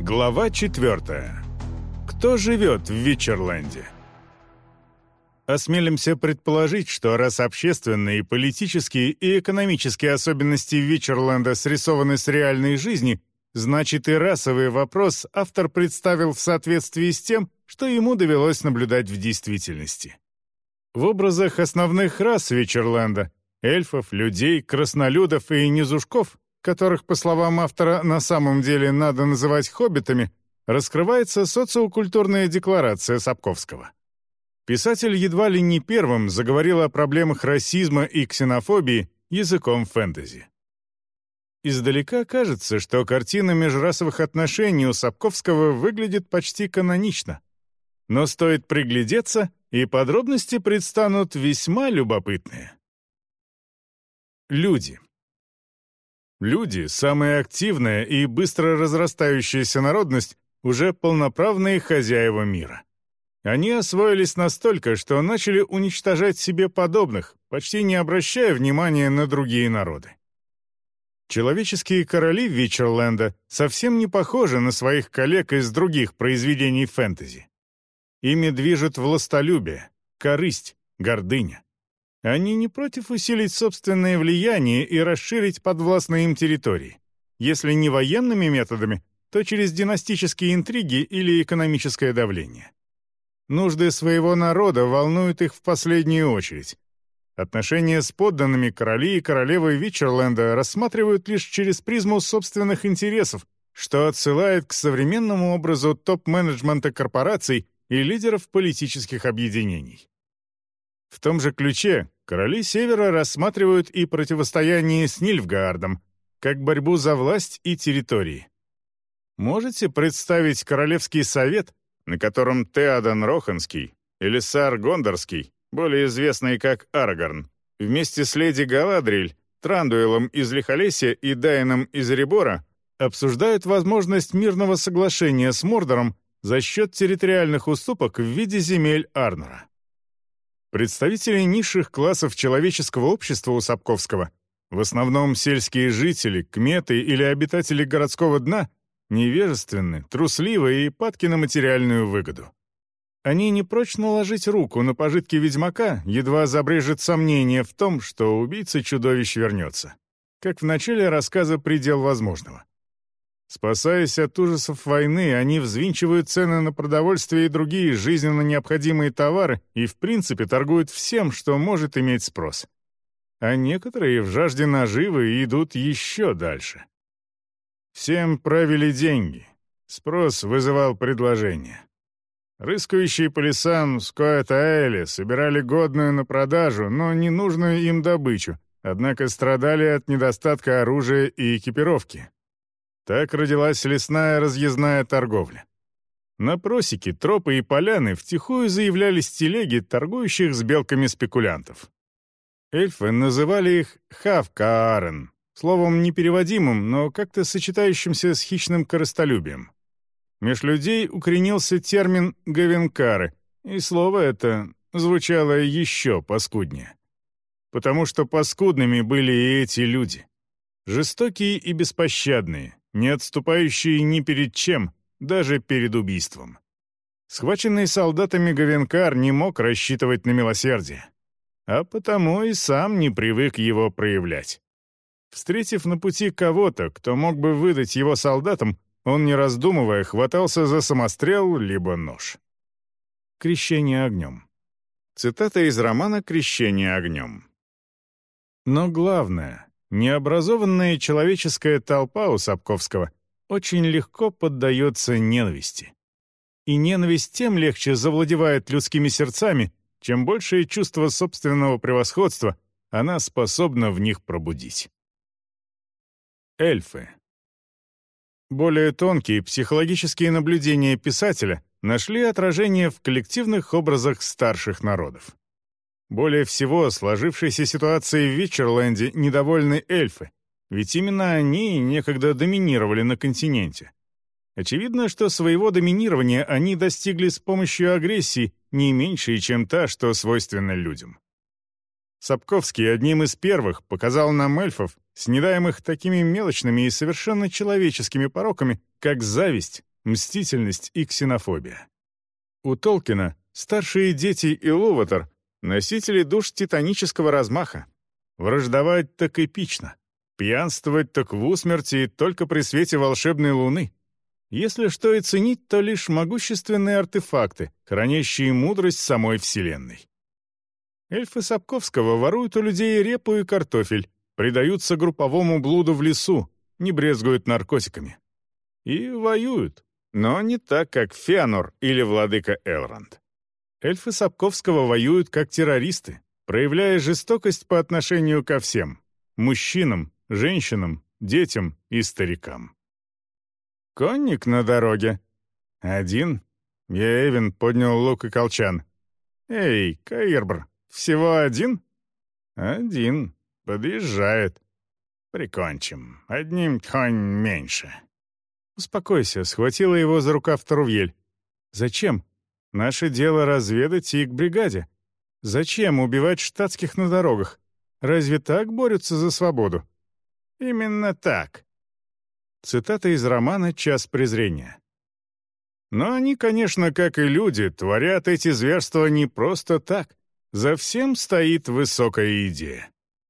Глава 4. Кто живет в Вичерленде? Осмелимся предположить, что раз общественные, политические и экономические особенности Вичерленда срисованы с реальной жизни, значит и расовый вопрос автор представил в соответствии с тем, что ему довелось наблюдать в действительности. В образах основных рас Вичерленда — эльфов, людей, краснолюдов и низушков, которых, по словам автора, на самом деле надо называть хоббитами, раскрывается социокультурная декларация Сапковского. Писатель едва ли не первым заговорил о проблемах расизма и ксенофобии языком фэнтези. Издалека кажется, что картина межрасовых отношений у Сапковского выглядит почти канонично. Но стоит приглядеться, и подробности предстанут весьма любопытные. Люди. Люди — самая активная и быстро разрастающаяся народность, уже полноправные хозяева мира. Они освоились настолько, что начали уничтожать себе подобных, почти не обращая внимания на другие народы. Человеческие короли Вичерленда совсем не похожи на своих коллег из других произведений фэнтези. Ими движет властолюбие, корысть, гордыня. Они не против усилить собственное влияние и расширить подвластные им территории. Если не военными методами, то через династические интриги или экономическое давление. Нужды своего народа волнуют их в последнюю очередь. Отношения с подданными короли и королевы Вичерленда рассматривают лишь через призму собственных интересов, что отсылает к современному образу топ-менеджмента корпораций и лидеров политических объединений. В том же ключе короли Севера рассматривают и противостояние с Нильфгаардом, как борьбу за власть и территории. Можете представить Королевский совет, на котором Теодан Роханский или Сар Гондорский, более известный как Арагорн, вместе с леди Галадриэль, Трандуэлом из Лихолесья и Дайном из Эребора обсуждают возможность мирного соглашения с Мордором за счет территориальных уступок в виде земель Арнора. Представители низших классов человеческого общества у Сапковского, в основном сельские жители, кметы или обитатели городского дна, невежественны, трусливы и падки на материальную выгоду. Они не прочь наложить руку на пожитки ведьмака, едва забрежет сомнение в том, что убийца-чудовищ вернется. Как в начале рассказа «Предел возможного». Спасаясь от ужасов войны, они взвинчивают цены на продовольствие и другие жизненно необходимые товары и в принципе торгуют всем, что может иметь спрос. А некоторые в жажде наживы идут еще дальше. Всем правили деньги. Спрос вызывал предложение. Рыскающие по лесам Скоэт-Аэля собирали годную на продажу, но ненужную им добычу, однако страдали от недостатка оружия и экипировки. Так родилась лесная разъездная торговля. На просеки, тропы и поляны втихую заявлялись телеги, торгующих с белками спекулянтов. Эльфы называли их «хавкаарен», словом непереводимым, но как-то сочетающимся с хищным корыстолюбием. Меж людей укоренился термин «гавенкары», и слово это звучало еще паскуднее. Потому что паскудными были и эти люди. Жестокие и беспощадные, не отступающие ни перед чем, даже перед убийством. Схваченный солдатами Гавенкар не мог рассчитывать на милосердие, а потому и сам не привык его проявлять. Встретив на пути кого-то, кто мог бы выдать его солдатам, он, не раздумывая, хватался за самострел либо нож. Крещение огнем. Цитата из романа «Крещение огнем». Но главное, необразованная человеческая толпа у Сапковского очень легко поддается ненависти. И ненависть тем легче завладевает людскими сердцами, чем большее чувство собственного превосходства она способна в них пробудить. Эльфы. Более тонкие психологические наблюдения писателя нашли отражение в коллективных образах старших народов. Более всего сложившейся ситуацией в Вичерленде недовольны эльфы, ведь именно они некогда доминировали на континенте. Очевидно, что своего доминирования они достигли с помощью агрессии не меньшей, чем та, что свойственна людям. Сапковский одним из первых показал нам эльфов, снедаемых такими мелочными и совершенно человеческими пороками, как зависть, мстительность и ксенофобия. У Толкина старшие дети Илуватар — носители душ титанического размаха. Враждовать так эпично, пьянствовать так в усмерти только при свете волшебной луны. Если что и ценить, то лишь могущественные артефакты, хранящие мудрость самой Вселенной. Эльфы Сапковского воруют у людей репу и картофель, предаются групповому блуду в лесу, не брезгуют наркотиками. И воюют, но не так, как Феанор или владыка Элронд. Эльфы Сапковского воюют как террористы, проявляя жестокость по отношению ко всем — мужчинам, женщинам, детям и старикам. Конник на дороге. Один. Эвен поднял лук и колчан. «Эй, Каирбр, всего один?» «Один. Подъезжает. Прикончим. Одним конь меньше». «Успокойся», — схватила его за рукав Тарувьель. «Зачем? Наше дело разведать и к бригаде. Зачем убивать штатских на дорогах? Разве так борются за свободу?» «Именно так». Цитата из романа «Час презрения». Но они, конечно, как и люди, творят эти зверства не просто так. За всем стоит высокая идея.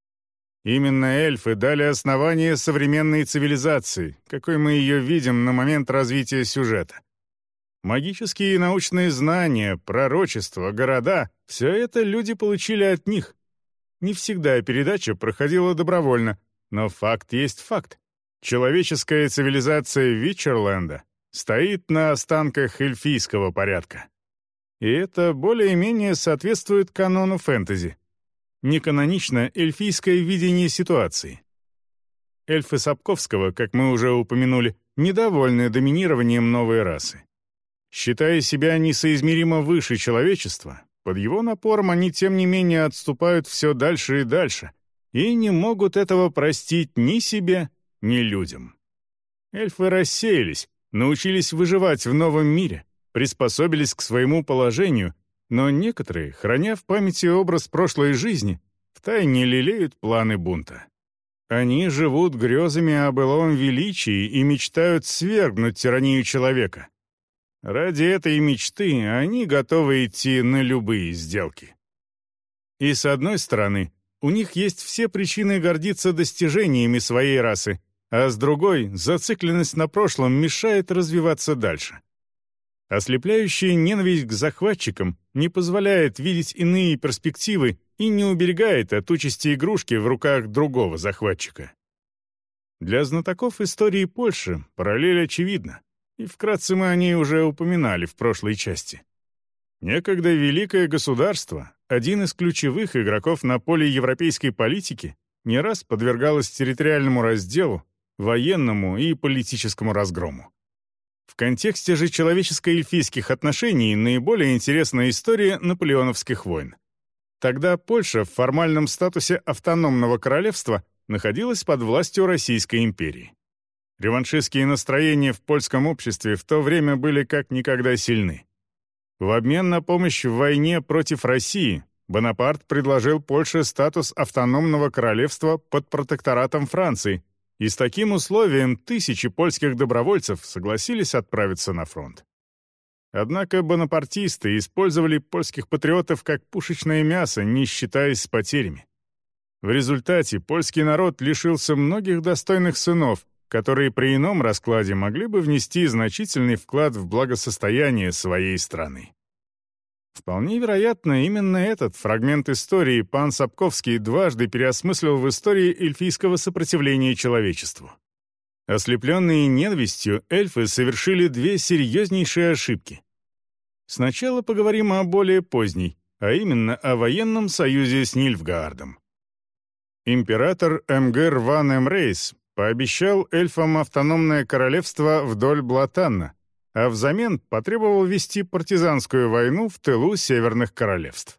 Именно эльфы дали основание современной цивилизации, какой мы ее видим на момент развития сюжета. Магические и научные знания, пророчества, города — все это люди получили от них. Не всегда передача проходила добровольно, но факт есть факт. Человеческая цивилизация Вичерленда стоит на останках эльфийского порядка. И это более-менее соответствует канону фэнтези. Неканонично эльфийское видение ситуации. Эльфы Сапковского, как мы уже упомянули, недовольны доминированием новой расы. Считая себя несоизмеримо выше человечества, под его напором они тем не менее отступают все дальше и дальше и не могут этого простить ни себе, ни людям. Эльфы рассеялись, научились выживать в новом мире, приспособились к своему положению, но некоторые, храня в памяти образ прошлой жизни, втайне лелеют планы бунта. Они живут грезами о былом величии и мечтают свергнуть тиранию человека. Ради этой мечты они готовы идти на любые сделки. И с одной стороны, у них есть все причины гордиться достижениями своей расы, а с другой, зацикленность на прошлом мешает развиваться дальше. Ослепляющая ненависть к захватчикам не позволяет видеть иные перспективы и не уберегает от участи игрушки в руках другого захватчика. Для знатоков истории Польши параллель очевидна, и вкратце мы о ней уже упоминали в прошлой части. Некогда великое государство, один из ключевых игроков на поле европейской политики, не раз подвергалось территориальному разделу, военному и политическому разгрому. В контексте же человеческо-эльфийских отношений наиболее интересна история наполеоновских войн. Тогда Польша в формальном статусе автономного королевства находилась под властью Российской империи. Реваншистские настроения в польском обществе в то время были как никогда сильны. В обмен на помощь в войне против России Бонапарт предложил Польше статус автономного королевства под протекторатом Франции, и с таким условием тысячи польских добровольцев согласились отправиться на фронт. Однако бонапартисты использовали польских патриотов как пушечное мясо, не считаясь с потерями. В результате польский народ лишился многих достойных сынов, которые при ином раскладе могли бы внести значительный вклад в благосостояние своей страны. Вполне вероятно, именно этот фрагмент истории пан Сапковский дважды переосмыслил в истории эльфийского сопротивления человечеству. Ослепленные ненавистью, эльфы совершили две серьезнейшие ошибки. Сначала поговорим о более поздней, а именно о военном союзе с Нильфгаардом. Император Эмгер ван Эмрейс пообещал эльфам автономное королевство вдоль Блатанна, а взамен потребовал вести партизанскую войну в тылу северных королевств.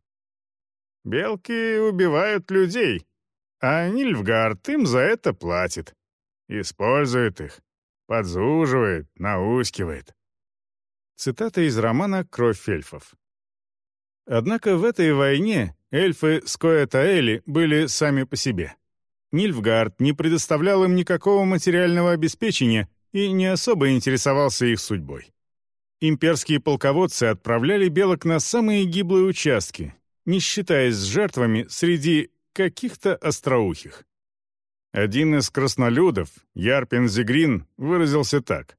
«Белки убивают людей, а Нильфгаард им за это платит. Использует их, подзуживает, наускивает». Цитата из романа «Кровь эльфов». Однако в этой войне эльфы Скоятаэли были сами по себе. Нильфгаард не предоставлял им никакого материального обеспечения, и не особо интересовался их судьбой. Имперские полководцы отправляли белок на самые гиблые участки, не считаясь с жертвами среди каких-то остроухих. Один из краснолюдов, Ярпин Зигрин, выразился так.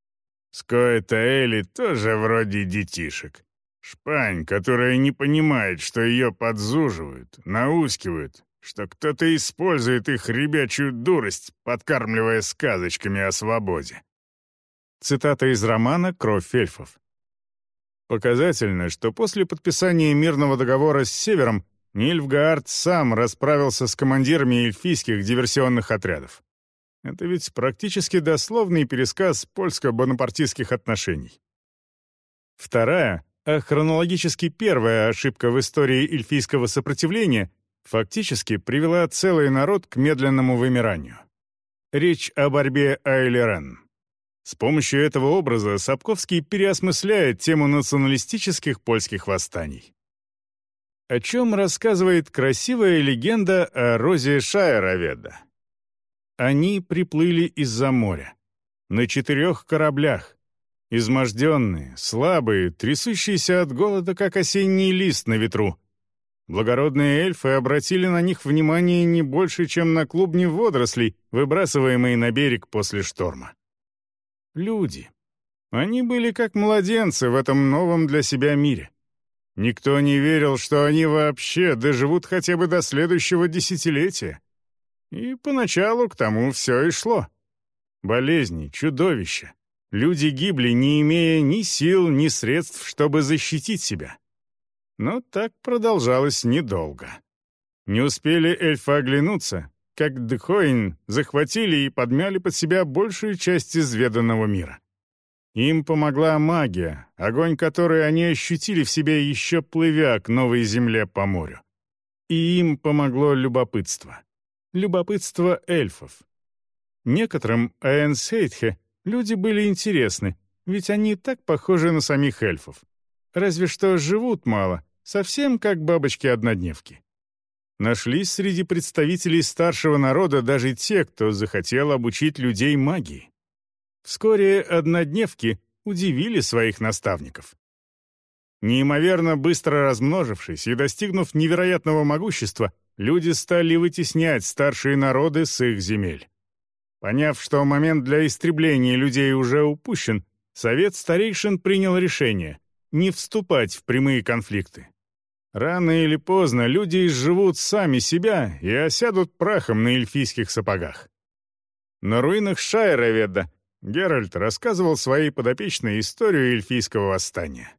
«Скоэта-Эли тоже вроде детишек. Шпань, которая не понимает, что ее подзуживают, наускивают, что кто-то использует их ребячью дурость, подкармливая сказочками о свободе». Цитата из романа «Кровь эльфов». Показательно, что после подписания мирного договора с Севером Нильфгаард сам расправился с командирами эльфийских диверсионных отрядов. Это ведь практически дословный пересказ польско-бонапартийских отношений. Вторая, а хронологически первая ошибка в истории эльфийского сопротивления фактически привела целый народ к медленному вымиранию. Речь о борьбе Айлерен. С помощью этого образа Сапковский переосмысляет тему националистических польских восстаний. О чем рассказывает красивая легенда о Розе Шаероведа. Они приплыли из-за моря. На 4 кораблях. Изможденные, слабые, трясущиеся от голода, как осенний лист на ветру. Благородные эльфы обратили на них внимание не больше, чем на клубни водорослей, выбрасываемые на берег после шторма. Люди. Они были как младенцы в этом новом для себя мире. Никто не верил, что они вообще доживут хотя бы до следующего десятилетия. И поначалу к тому все и шло. Болезни, чудовища. Люди гибли, не имея ни сил, ни средств, чтобы защитить себя. Но так продолжалось недолго. Не успели эльфы оглянуться, как Дхоин захватили и подмяли под себя большую часть изведанного мира. Им помогла магия, огонь которой они ощутили в себе еще плывя к новой земле по морю. И им помогло любопытство. Любопытство эльфов. Некоторым Аэнсейтхе люди были интересны, ведь они так похожи на самих эльфов. Разве что живут мало, совсем как бабочки-однодневки. Нашлись среди представителей старшего народа даже те, кто захотел обучить людей магии. Вскоре однодневки удивили своих наставников. Неимоверно быстро размножившись и достигнув невероятного могущества, люди стали вытеснять старшие народы с их земель. Поняв, что момент для истребления людей уже упущен, Совет старейшин принял решение не вступать в прямые конфликты. Рано или поздно люди изживут сами себя и осядут прахом на эльфийских сапогах. На руинах Шаероведа Геральт рассказывал своей подопечной историю эльфийского восстания.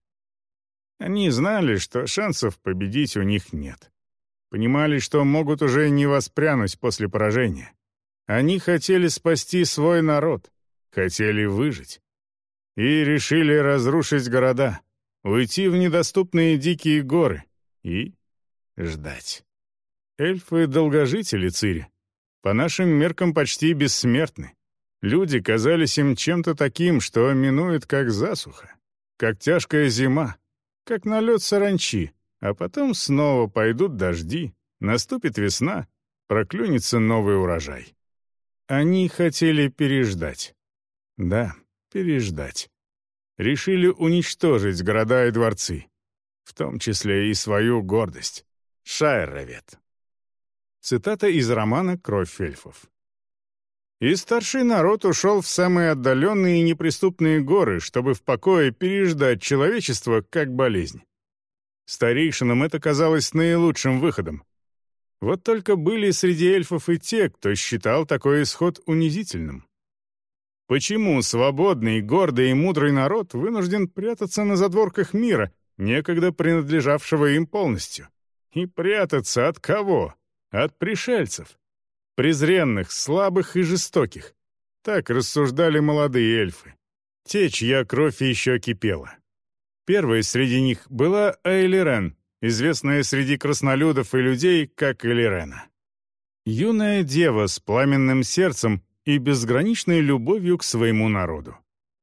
Они знали, что шансов победить у них нет. Понимали, что могут уже не воспрянуть после поражения. Они хотели спасти свой народ, хотели выжить. И решили разрушить города, уйти в недоступные дикие горы и ждать. Эльфы — долгожители Цири. По нашим меркам почти бессмертны. Люди казались им чем-то таким, что минует как засуха, как тяжкая зима, как налет саранчи, а потом снова пойдут дожди, наступит весна, проклюнется новый урожай. Они хотели переждать. Да, переждать. Решили уничтожить города и дворцы, в том числе и свою гордость. Шаеровед. Цитата из романа «Кровь эльфов». И старший народ ушел в самые отдаленные и неприступные горы, чтобы в покое переждать человечество как болезнь. Старейшинам это казалось наилучшим выходом. Вот только были среди эльфов и те, кто считал такой исход унизительным. Почему свободный, гордый и мудрый народ вынужден прятаться на задворках мира, некогда принадлежавшего им полностью? И прятаться от кого? От пришельцев. Презренных, слабых и жестоких. Так рассуждали молодые эльфы. Те, чья кровь еще кипела. Первой среди них была Айлерен, известная среди краснолюдов и людей как Элирена. Юная дева с пламенным сердцем и безграничной любовью к своему народу.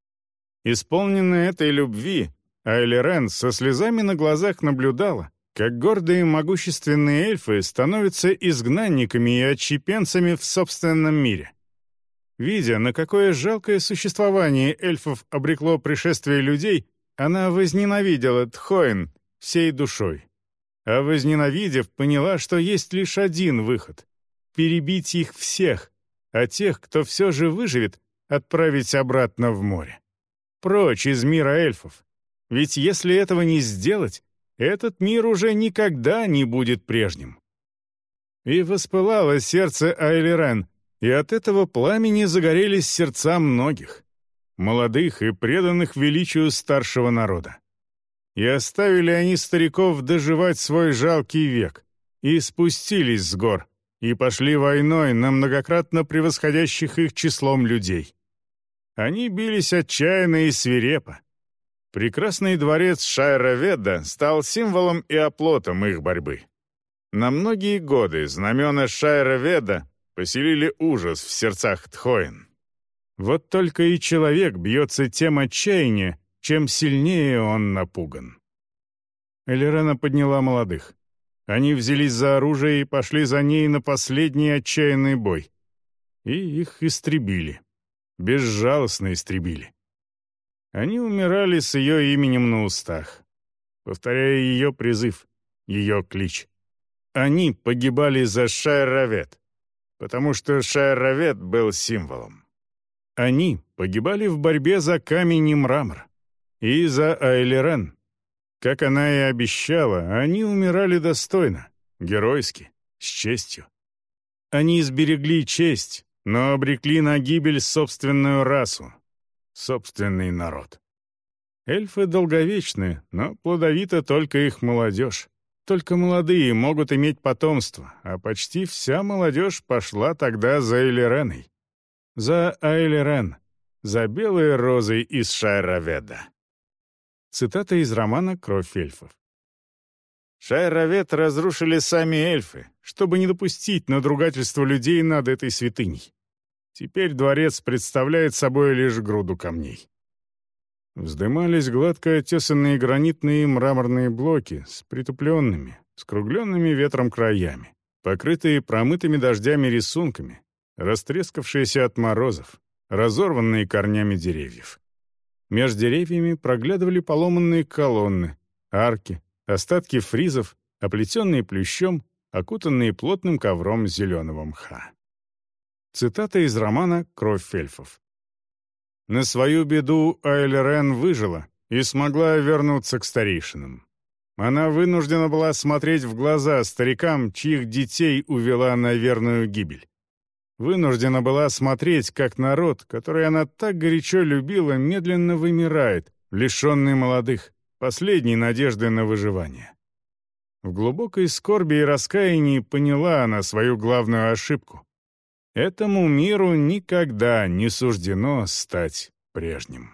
Исполненная этой любви, Айлерен со слезами на глазах наблюдала, как гордые и могущественные эльфы становятся изгнанниками и отщепенцами в собственном мире. Видя, на какое жалкое существование эльфов обрекло пришествие людей, она возненавидела Тхоин всей душой. А возненавидев, поняла, что есть лишь один выход — перебить их всех, а тех, кто все же выживет, отправить обратно в море. Прочь из мира эльфов. Ведь если этого не сделать, этот мир уже никогда не будет прежним. И воспылало сердце Айлерен, и от этого пламени загорелись сердца многих, молодых и преданных величию старшего народа. И оставили они стариков доживать свой жалкий век, и спустились с гор, и пошли войной на многократно превосходящих их числом людей. Они бились отчаянно и свирепо. Прекрасный дворец Шайра-Ведда стал символом и оплотом их борьбы. На многие годы знамена Шайра-Ведда поселили ужас в сердцах Тхоин. Вот только и человек бьется тем отчаяние, чем сильнее он напуган. Элерена подняла молодых. Они взялись за оружие и пошли за ней на последний отчаянный бой. И их истребили. Безжалостно истребили. Они умирали с ее именем на устах, повторяя ее призыв, ее клич. Они погибали за Шайр-Равед, потому что Шайр-Равед был символом. Они погибали в борьбе за камень и мрамор. И за Айлерен. Как она и обещала, они умирали достойно, геройски, с честью. Они сберегли честь, но обрекли на гибель собственную расу, собственный народ. Эльфы долговечны, но плодовита только их молодежь. Только молодые могут иметь потомство, а почти вся молодежь пошла тогда за Айлереной. За Айлерен, за белые розы из Шайр-Раведа. Цитата из романа «Кровь эльфов». Шайр-Равед разрушили сами эльфы, чтобы не допустить надругательства людей над этой святыней. Теперь дворец представляет собой лишь груду камней. Вздымались гладко отесанные гранитные и мраморные блоки с притупленными, скругленными ветром краями, покрытые промытыми дождями рисунками, растрескавшиеся от морозов, разорванные корнями деревьев. Меж деревьями проглядывали поломанные колонны, арки, остатки фризов, оплетенные плющом, окутанные плотным ковром зеленого мха. Цитата из романа «Кровь эльфов». На свою беду Айлерен выжила и смогла вернуться к старейшинам. Она вынуждена была смотреть в глаза старикам, чьих детей увела на верную гибель. Вынуждена была смотреть, как народ, который она так горячо любила, медленно вымирает, лишенный молодых, последней надежды на выживание. В глубокой скорби и раскаянии поняла она свою главную ошибку. Этому миру никогда не суждено стать прежним.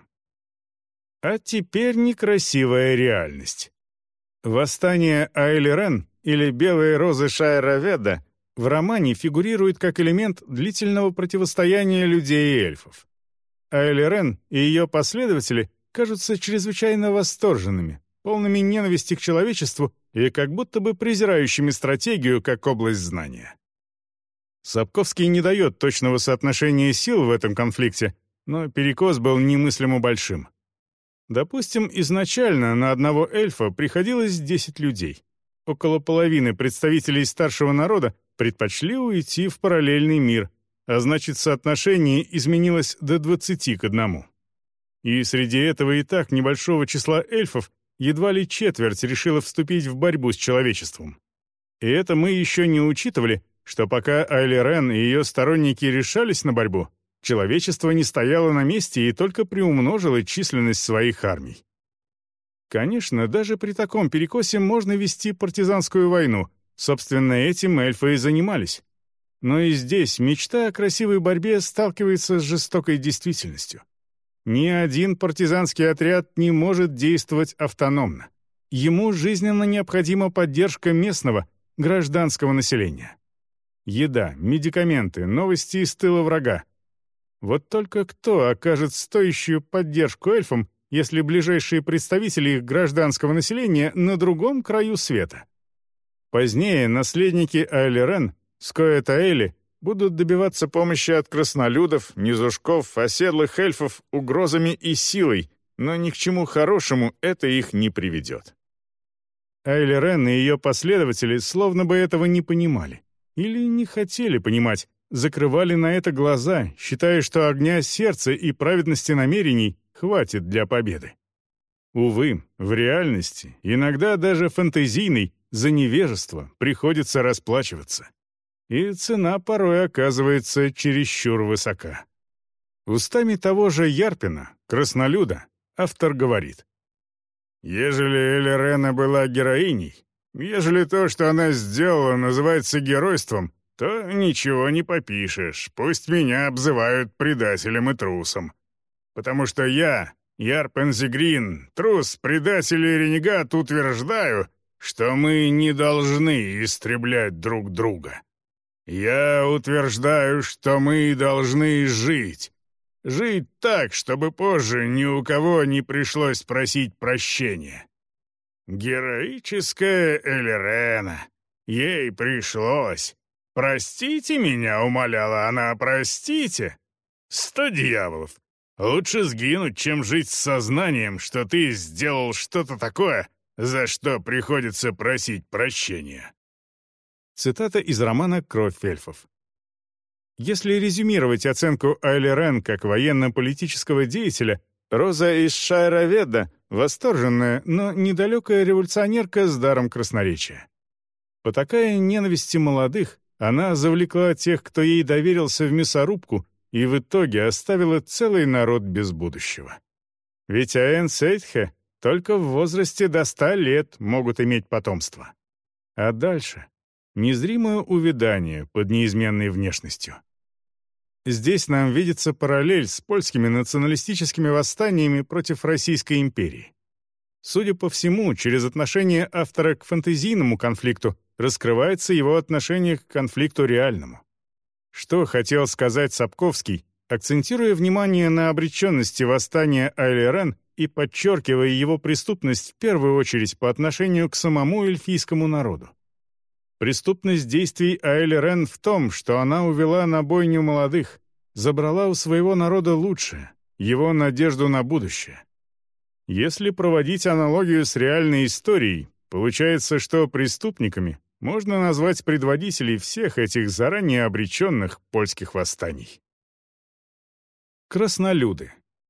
А теперь некрасивая реальность. Восстание Айлерен или белые розы Шайр-Раведа в романе фигурирует как элемент длительного противостояния людей и эльфов. Айлерен и ее последователи кажутся чрезвычайно восторженными, полными ненависти к человечеству и как будто бы презирающими стратегию как область знания. Сапковский не дает точного соотношения сил в этом конфликте, но перекос был немыслимо большим. Допустим, изначально на одного эльфа приходилось 10 людей. Около половины представителей старшего народа предпочли уйти в параллельный мир, а значит, соотношение изменилось до 20:1. И среди этого и так небольшого числа эльфов едва ли четверть решила вступить в борьбу с человечеством. И это мы еще не учитывали, что пока Айлерен и ее сторонники решались на борьбу, человечество не стояло на месте и только приумножило численность своих армий. Конечно, даже при таком перекосе можно вести партизанскую войну, собственно, этим эльфы и занимались. Но и здесь мечта о красивой борьбе сталкивается с жестокой действительностью. Ни один партизанский отряд не может действовать автономно. Ему жизненно необходима поддержка местного, гражданского населения. Еда, медикаменты, новости из тыла врага. Вот только кто окажет стоящую поддержку эльфам, если ближайшие представители их гражданского населения на другом краю света? Позднее наследники Айлерен, Скоэ-Таэли, будут добиваться помощи от краснолюдов, низушков, оседлых эльфов угрозами и силой, но ни к чему хорошему это их не приведет. Айлерен и ее последователи словно бы этого не понимали. Или не хотели понимать, закрывали на это глаза, считая, что огня сердца и праведности намерений хватит для победы. Увы, в реальности, иногда даже фэнтезийной, за невежество приходится расплачиваться. И цена порой оказывается чересчур высока. Устами того же Ярпина, краснолюда, автор говорит: «Ежели Элерена была героиней, ежели то, что она сделала, называется геройством, то ничего не попишешь, пусть меня обзывают предателем и трусом. Потому что я, Ярпен Зигрин, трус, предатель и ренегат, утверждаю, что мы не должны истреблять друг друга. Я утверждаю, что мы должны жить. Жить так, чтобы позже ни у кого не пришлось просить прощения. Героическая Элерена. Ей пришлось. «Простите меня», — умоляла она, — «простите». 100 дьяволов. Лучше сгинуть, чем жить с сознанием, что ты сделал что-то такое, за что приходится просить прощения. Цитата из романа «Кровь эльфов». Если резюмировать оценку Айлерен как военно-политического деятеля, Роза из Шайроведа — восторженная, но недалекая революционерка с даром красноречия. Потакая ненависти молодых, она завлекла тех, кто ей доверился, в мясорубку и в итоге оставила целый народ без будущего. Ведь Аэн Сейтхе только в возрасте до 100 лет могут иметь потомство. А дальше — незримое увядание под неизменной внешностью. Здесь нам видится параллель с польскими националистическими восстаниями против Российской империи. Судя по всему, через отношение автора к фэнтезийному конфликту раскрывается его отношение к конфликту реальному. Что хотел сказать Сапковский, акцентируя внимание на обреченности восстания Айлерен и подчеркивая его преступность в первую очередь по отношению к самому эльфийскому народу? Преступность действий Айлерен в том, что она увела на бойню молодых, забрала у своего народа лучшее, его надежду на будущее. Если проводить аналогию с реальной историей, получается, что преступниками можно назвать предводителей всех этих заранее обреченных польских восстаний. Краснолюды.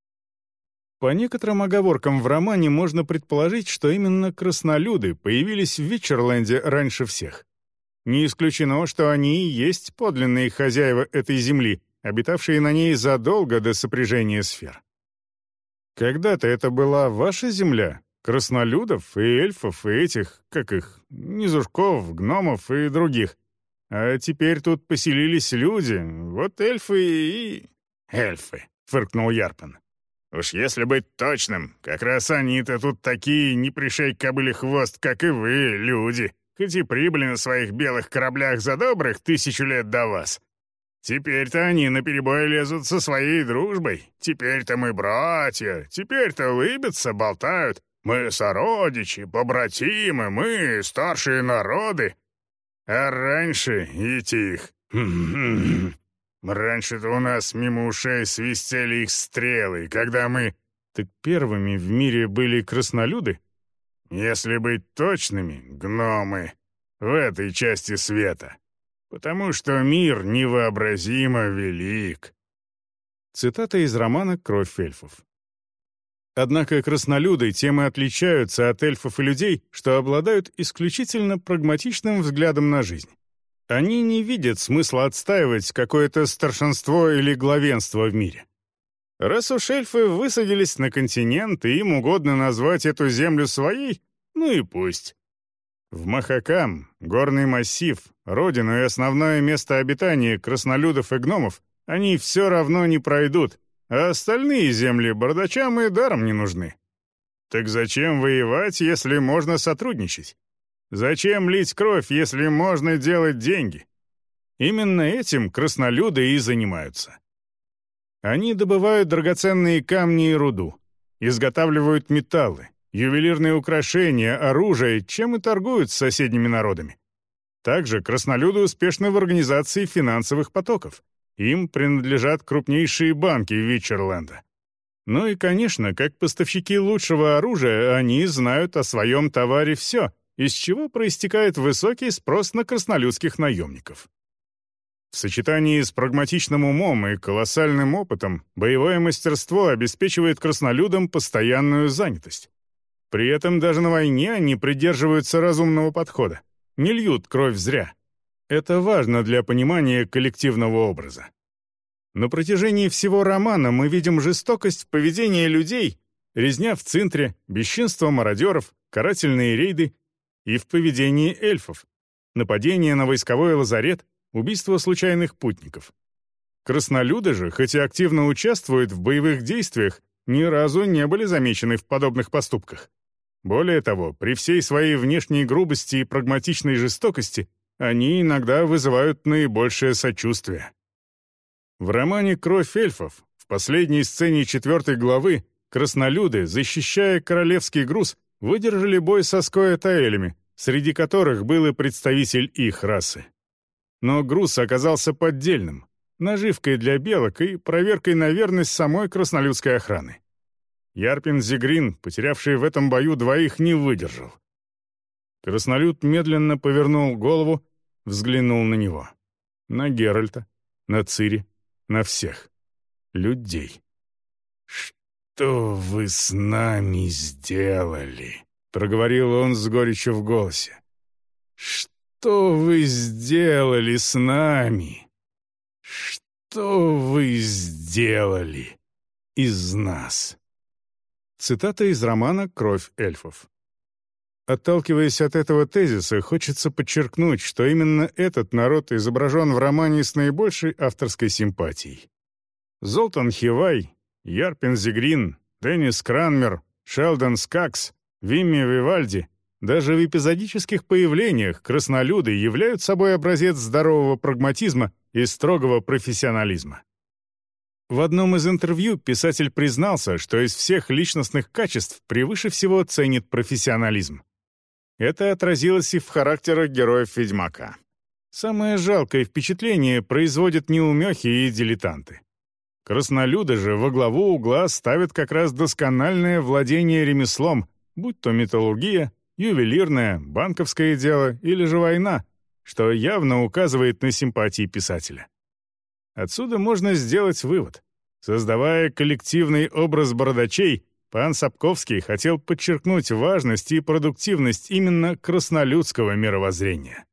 По некоторым оговоркам в романе можно предположить, что именно краснолюды появились в Вичерленде раньше всех. Не исключено, что они и есть подлинные хозяева этой земли, обитавшие на ней задолго до сопряжения сфер. Когда-то это была ваша земля, краснолюдов и эльфов, и этих, как их, низушков, гномов и других. А теперь тут поселились люди, вот эльфы и... «Эльфы», — фыркнул Ярпен. «Уж если быть точным, как раз они-то тут такие, не пришей кобыле хвост, как и вы, люди, хоть и прибыли на своих белых кораблях за добрых 1000 лет до вас. Теперь-то они наперебой лезут со своей дружбой. Теперь-то мы братья, теперь-то улыбятся, болтают. Мы сородичи, побратимы, мы старшие народы. А раньше идти их... Раньше-то у нас мимо ушей свистели их стрелы, когда мы... Так первыми в мире были краснолюды? Если быть точными, гномы, в этой части света. Потому что мир невообразимо велик. Цитата из романа «Кровь эльфов». Однако краснолюды тем и отличаются от эльфов и людей, что обладают исключительно прагматичным взглядом на жизнь. Они не видят смысла отстаивать какое-то старшинство или главенство в мире. Раз уж эльфы высадились на континент, и им угодно назвать эту землю своей, ну и пусть. В Махакам, горный массив, родину и основное место обитания краснолюдов и гномов, они все равно не пройдут, а остальные земли бардачам и даром не нужны. Так зачем воевать, если можно сотрудничать? Зачем лить кровь, если можно делать деньги? Именно этим краснолюды и занимаются. Они добывают драгоценные камни и руду, изготавливают металлы, ювелирные украшения, оружие, чем и торгуют с соседними народами. Также краснолюды успешны в организации финансовых потоков. Им принадлежат крупнейшие банки Вичерленда. Ну и, конечно, как поставщики лучшего оружия, они знают о своем товаре все, из чего проистекает высокий спрос на краснолюдских наемников. В сочетании с прагматичным умом и колоссальным опытом боевое мастерство обеспечивает краснолюдам постоянную занятость. При этом даже на войне они придерживаются разумного подхода, не льют кровь зря. Это важно для понимания коллективного образа. На протяжении всего романа мы видим жестокость в поведении людей, резня в центре, бесчинство мародеров, карательные рейды и в поведении эльфов, нападение на войсковой лазарет, убийство случайных путников. Краснолюды же, хоть и активно участвуют в боевых действиях, ни разу не были замечены в подобных поступках. Более того, при всей своей внешней грубости и прагматичной жестокости они иногда вызывают наибольшее сочувствие. В романе «Кровь эльфов» в последней сцене 4 главы краснолюды, защищая королевский груз, выдержали бой со скоятаэлями, среди которых был и представитель их расы. Но груз оказался поддельным, наживкой для белок и проверкой на верность самой краснолюдской охраны. Ярпин Зигрин, потерявший в этом бою 2, не выдержал. Краснолюд медленно повернул голову, взглянул на него. На Геральта, на Цири, на всех. Людей. «Что вы с нами сделали?» — проговорил он с горечью в голосе. «Что вы сделали с нами? Что вы сделали из нас?» Цитата из романа «Кровь эльфов». Отталкиваясь от этого тезиса, хочется подчеркнуть, что именно этот народ изображен в романе с наибольшей авторской симпатией. Золтан Хивай, Ярпин Зигрин, Деннис Кранмер, Шелдон Скакс, Вимми Вивальди — даже в эпизодических появлениях краснолюды являются собой образец здорового прагматизма и строгого профессионализма. В одном из интервью писатель признался, что из всех личностных качеств превыше всего ценит профессионализм. Это отразилось и в характерах героев «Ведьмака». Самое жалкое впечатление производят неумехи и дилетанты. Краснолюды же во главу угла ставят как раз доскональное владение ремеслом, будь то металлургия, ювелирное, банковское дело или же война, что явно указывает на симпатии писателя. Отсюда можно сделать вывод. Создавая коллективный образ бородачей, пан Сапковский хотел подчеркнуть важность и продуктивность именно краснолюдского мировоззрения.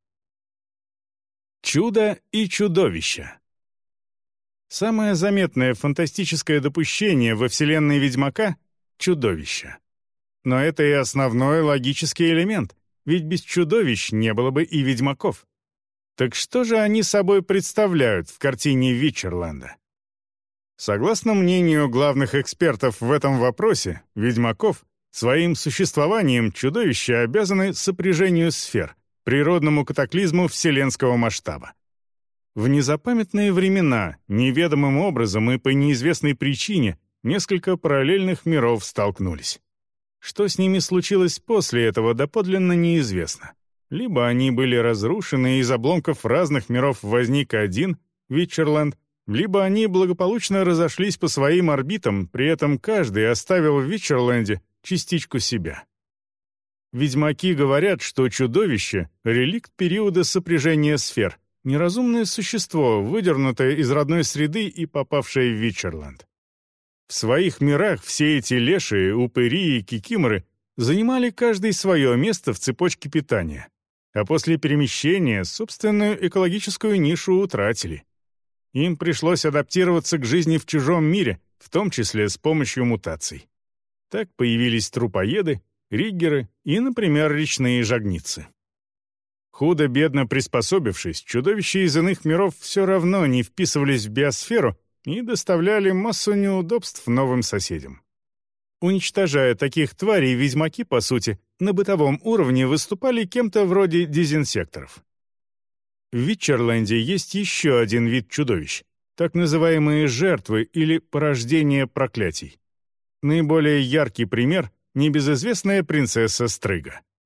Чудо и чудовище. Самое заметное фантастическое допущение во вселенной Ведьмака — чудовище. Но это и основной логический элемент, ведь без чудовищ не было бы и ведьмаков. Так что же они собой представляют в картине Вичерленда? Согласно мнению главных экспертов в этом вопросе, ведьмаков, своим существованием чудовища обязаны сопряжению сфер, природному катаклизму вселенского масштаба. В незапамятные времена, неведомым образом и по неизвестной причине, несколько параллельных миров столкнулись. Что с ними случилось после этого, доподлинно неизвестно. Либо они были разрушены, и из обломков разных миров возник один, Вичерленд, либо они благополучно разошлись по своим орбитам, при этом каждый оставил в Вичерленде частичку себя. Ведьмаки говорят, что чудовище — реликт периода сопряжения сфер, неразумное существо, выдернутое из родной среды и попавшее в Вичерленд. В своих мирах все эти лешие, упыри и кикиморы занимали каждый свое место в цепочке питания, а после перемещения собственную экологическую нишу утратили. Им пришлось адаптироваться к жизни в чужом мире, в том числе с помощью мутаций. Так появились трупоеды, риггеры и, например, речные жагницы. Худо-бедно приспособившись, чудовища из иных миров все равно не вписывались в биосферу и доставляли массу неудобств новым соседям. Уничтожая таких тварей, ведьмаки, по сути, на бытовом уровне выступали кем-то вроде дезинсекторов. В Вичерленде есть еще один вид чудовищ — так называемые жертвы или порождение проклятий. Наиболее яркий пример — небезызвестная принцесса Стрыга.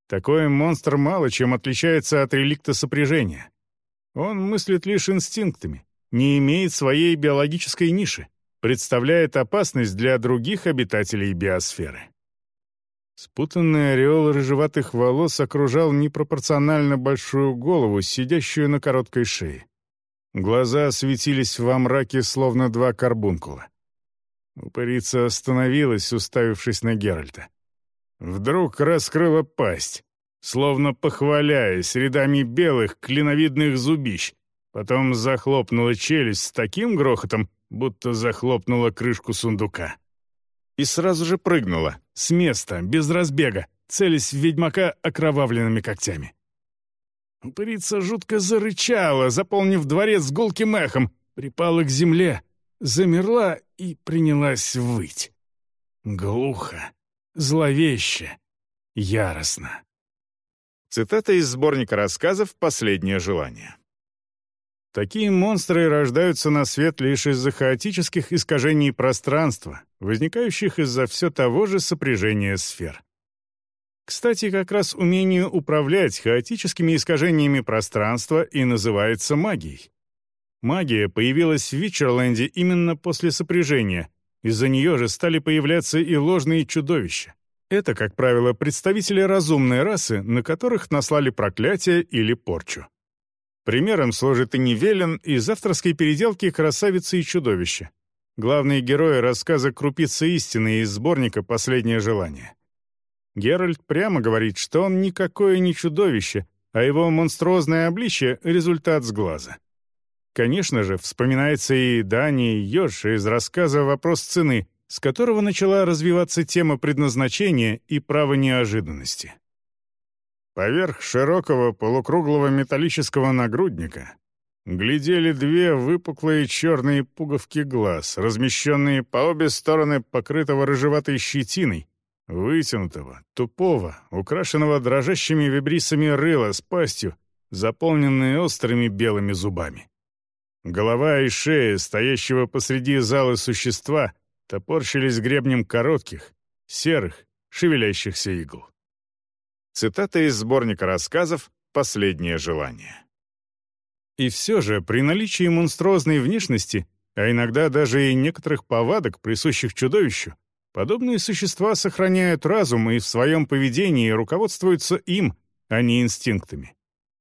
Такой монстр мало чем отличается от реликта сопряжения. Он мыслит лишь инстинктами, не имеет своей биологической ниши, представляет опасность для других обитателей биосферы. Спутанный ореол рыжеватых волос окружал непропорционально большую голову, сидящую на короткой шее. Глаза светились во мраке, словно два карбункула. Упырица остановилась, уставившись на Геральта. Вдруг раскрыла пасть, словно похваляясь рядами белых клиновидных зубищ, потом захлопнула челюсть с таким грохотом, будто захлопнула крышку сундука. И сразу же прыгнула, с места, без разбега, целясь в ведьмака окровавленными когтями. Упырица жутко зарычала, заполнив дворец гулким эхом, припала к земле, замерла и принялась выть. Глухо, зловеще, яростно. Цитата из сборника рассказов «Последнее желание». Такие монстры рождаются на свет лишь из-за хаотических искажений пространства, возникающих из-за все того же сопряжения сфер. Кстати, как раз умение управлять хаотическими искажениями пространства и называется магией. Магия появилась в Вичерленде именно после сопряжения, из-за нее же стали появляться и ложные чудовища. Это, как правило, представители разумной расы, на которых наслали проклятие или порчу. Примером служит и Нивелен из авторской переделки «Красавица и чудовище». Главные герои рассказа «Крупица истины» из сборника «Последнее желание». Геральт прямо говорит, что он никакое не чудовище, а его монструозное обличье — результат сглаза. Конечно же, вспоминается и Дани Йош из рассказа «Вопрос цены», с которого начала развиваться тема предназначения и права неожиданности. Поверх широкого полукруглого металлического нагрудника глядели две выпуклые черные пуговки глаз, размещенные по обе стороны покрытого рыжеватой щетиной, вытянутого, тупого, украшенного дрожащими вибрисами рыла с пастью, заполненной острыми белыми зубами. Голова и шея стоящего посреди зала существа топорщились гребнем коротких, серых, шевелящихся игл. Цитата из сборника рассказов «Последнее желание». И все же, при наличии монструозной внешности, а иногда даже и некоторых повадок, присущих чудовищу, подобные существа сохраняют разум и в своем поведении руководствуются им, а не инстинктами.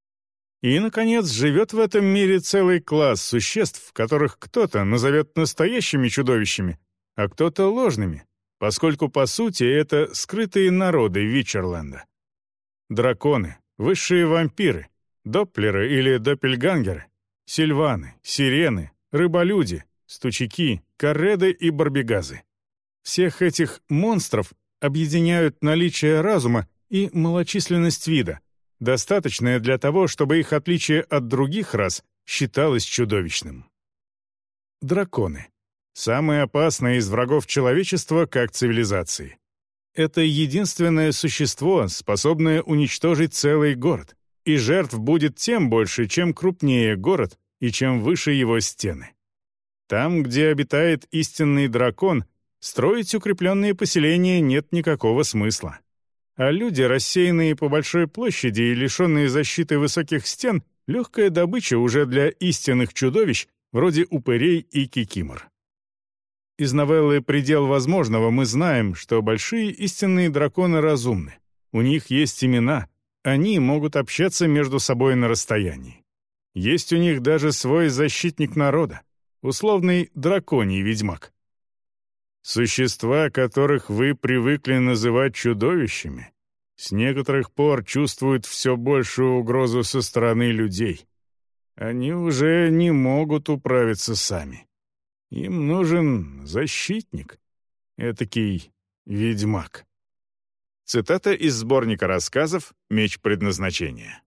И, наконец, живет в этом мире целый класс существ, которых кто-то назовет настоящими чудовищами, а кто-то ложными, поскольку, по сути, это скрытые народы Вичерленда. Драконы, высшие вампиры, допплеры или доппельгангеры, сильваны, сирены, рыболюди, стучаки, корреды и барбигазы. Всех этих монстров объединяют наличие разума и малочисленность вида, достаточная для того, чтобы их отличие от других рас считалось чудовищным. Драконы. Самые опасные из врагов человечества как цивилизации. Это единственное существо, способное уничтожить целый город, и жертв будет тем больше, чем крупнее город и чем выше его стены. Там, где обитает истинный дракон, строить укрепленные поселения нет никакого смысла. А люди, рассеянные по большой площади и лишенные защиты высоких стен, легкая добыча уже для истинных чудовищ, вроде упырей и кикимор. Из новеллы «Предел возможного» мы знаем, что большие истинные драконы разумны. У них есть имена, они могут общаться между собой на расстоянии. Есть у них даже свой защитник народа, условный драконий ведьмак. Существа, которых вы привыкли называть чудовищами, с некоторых пор чувствуют все большую угрозу со стороны людей. Они уже не могут управиться сами. Им нужен защитник, этакий ведьмак. Цитата из сборника рассказов «Меч предназначения».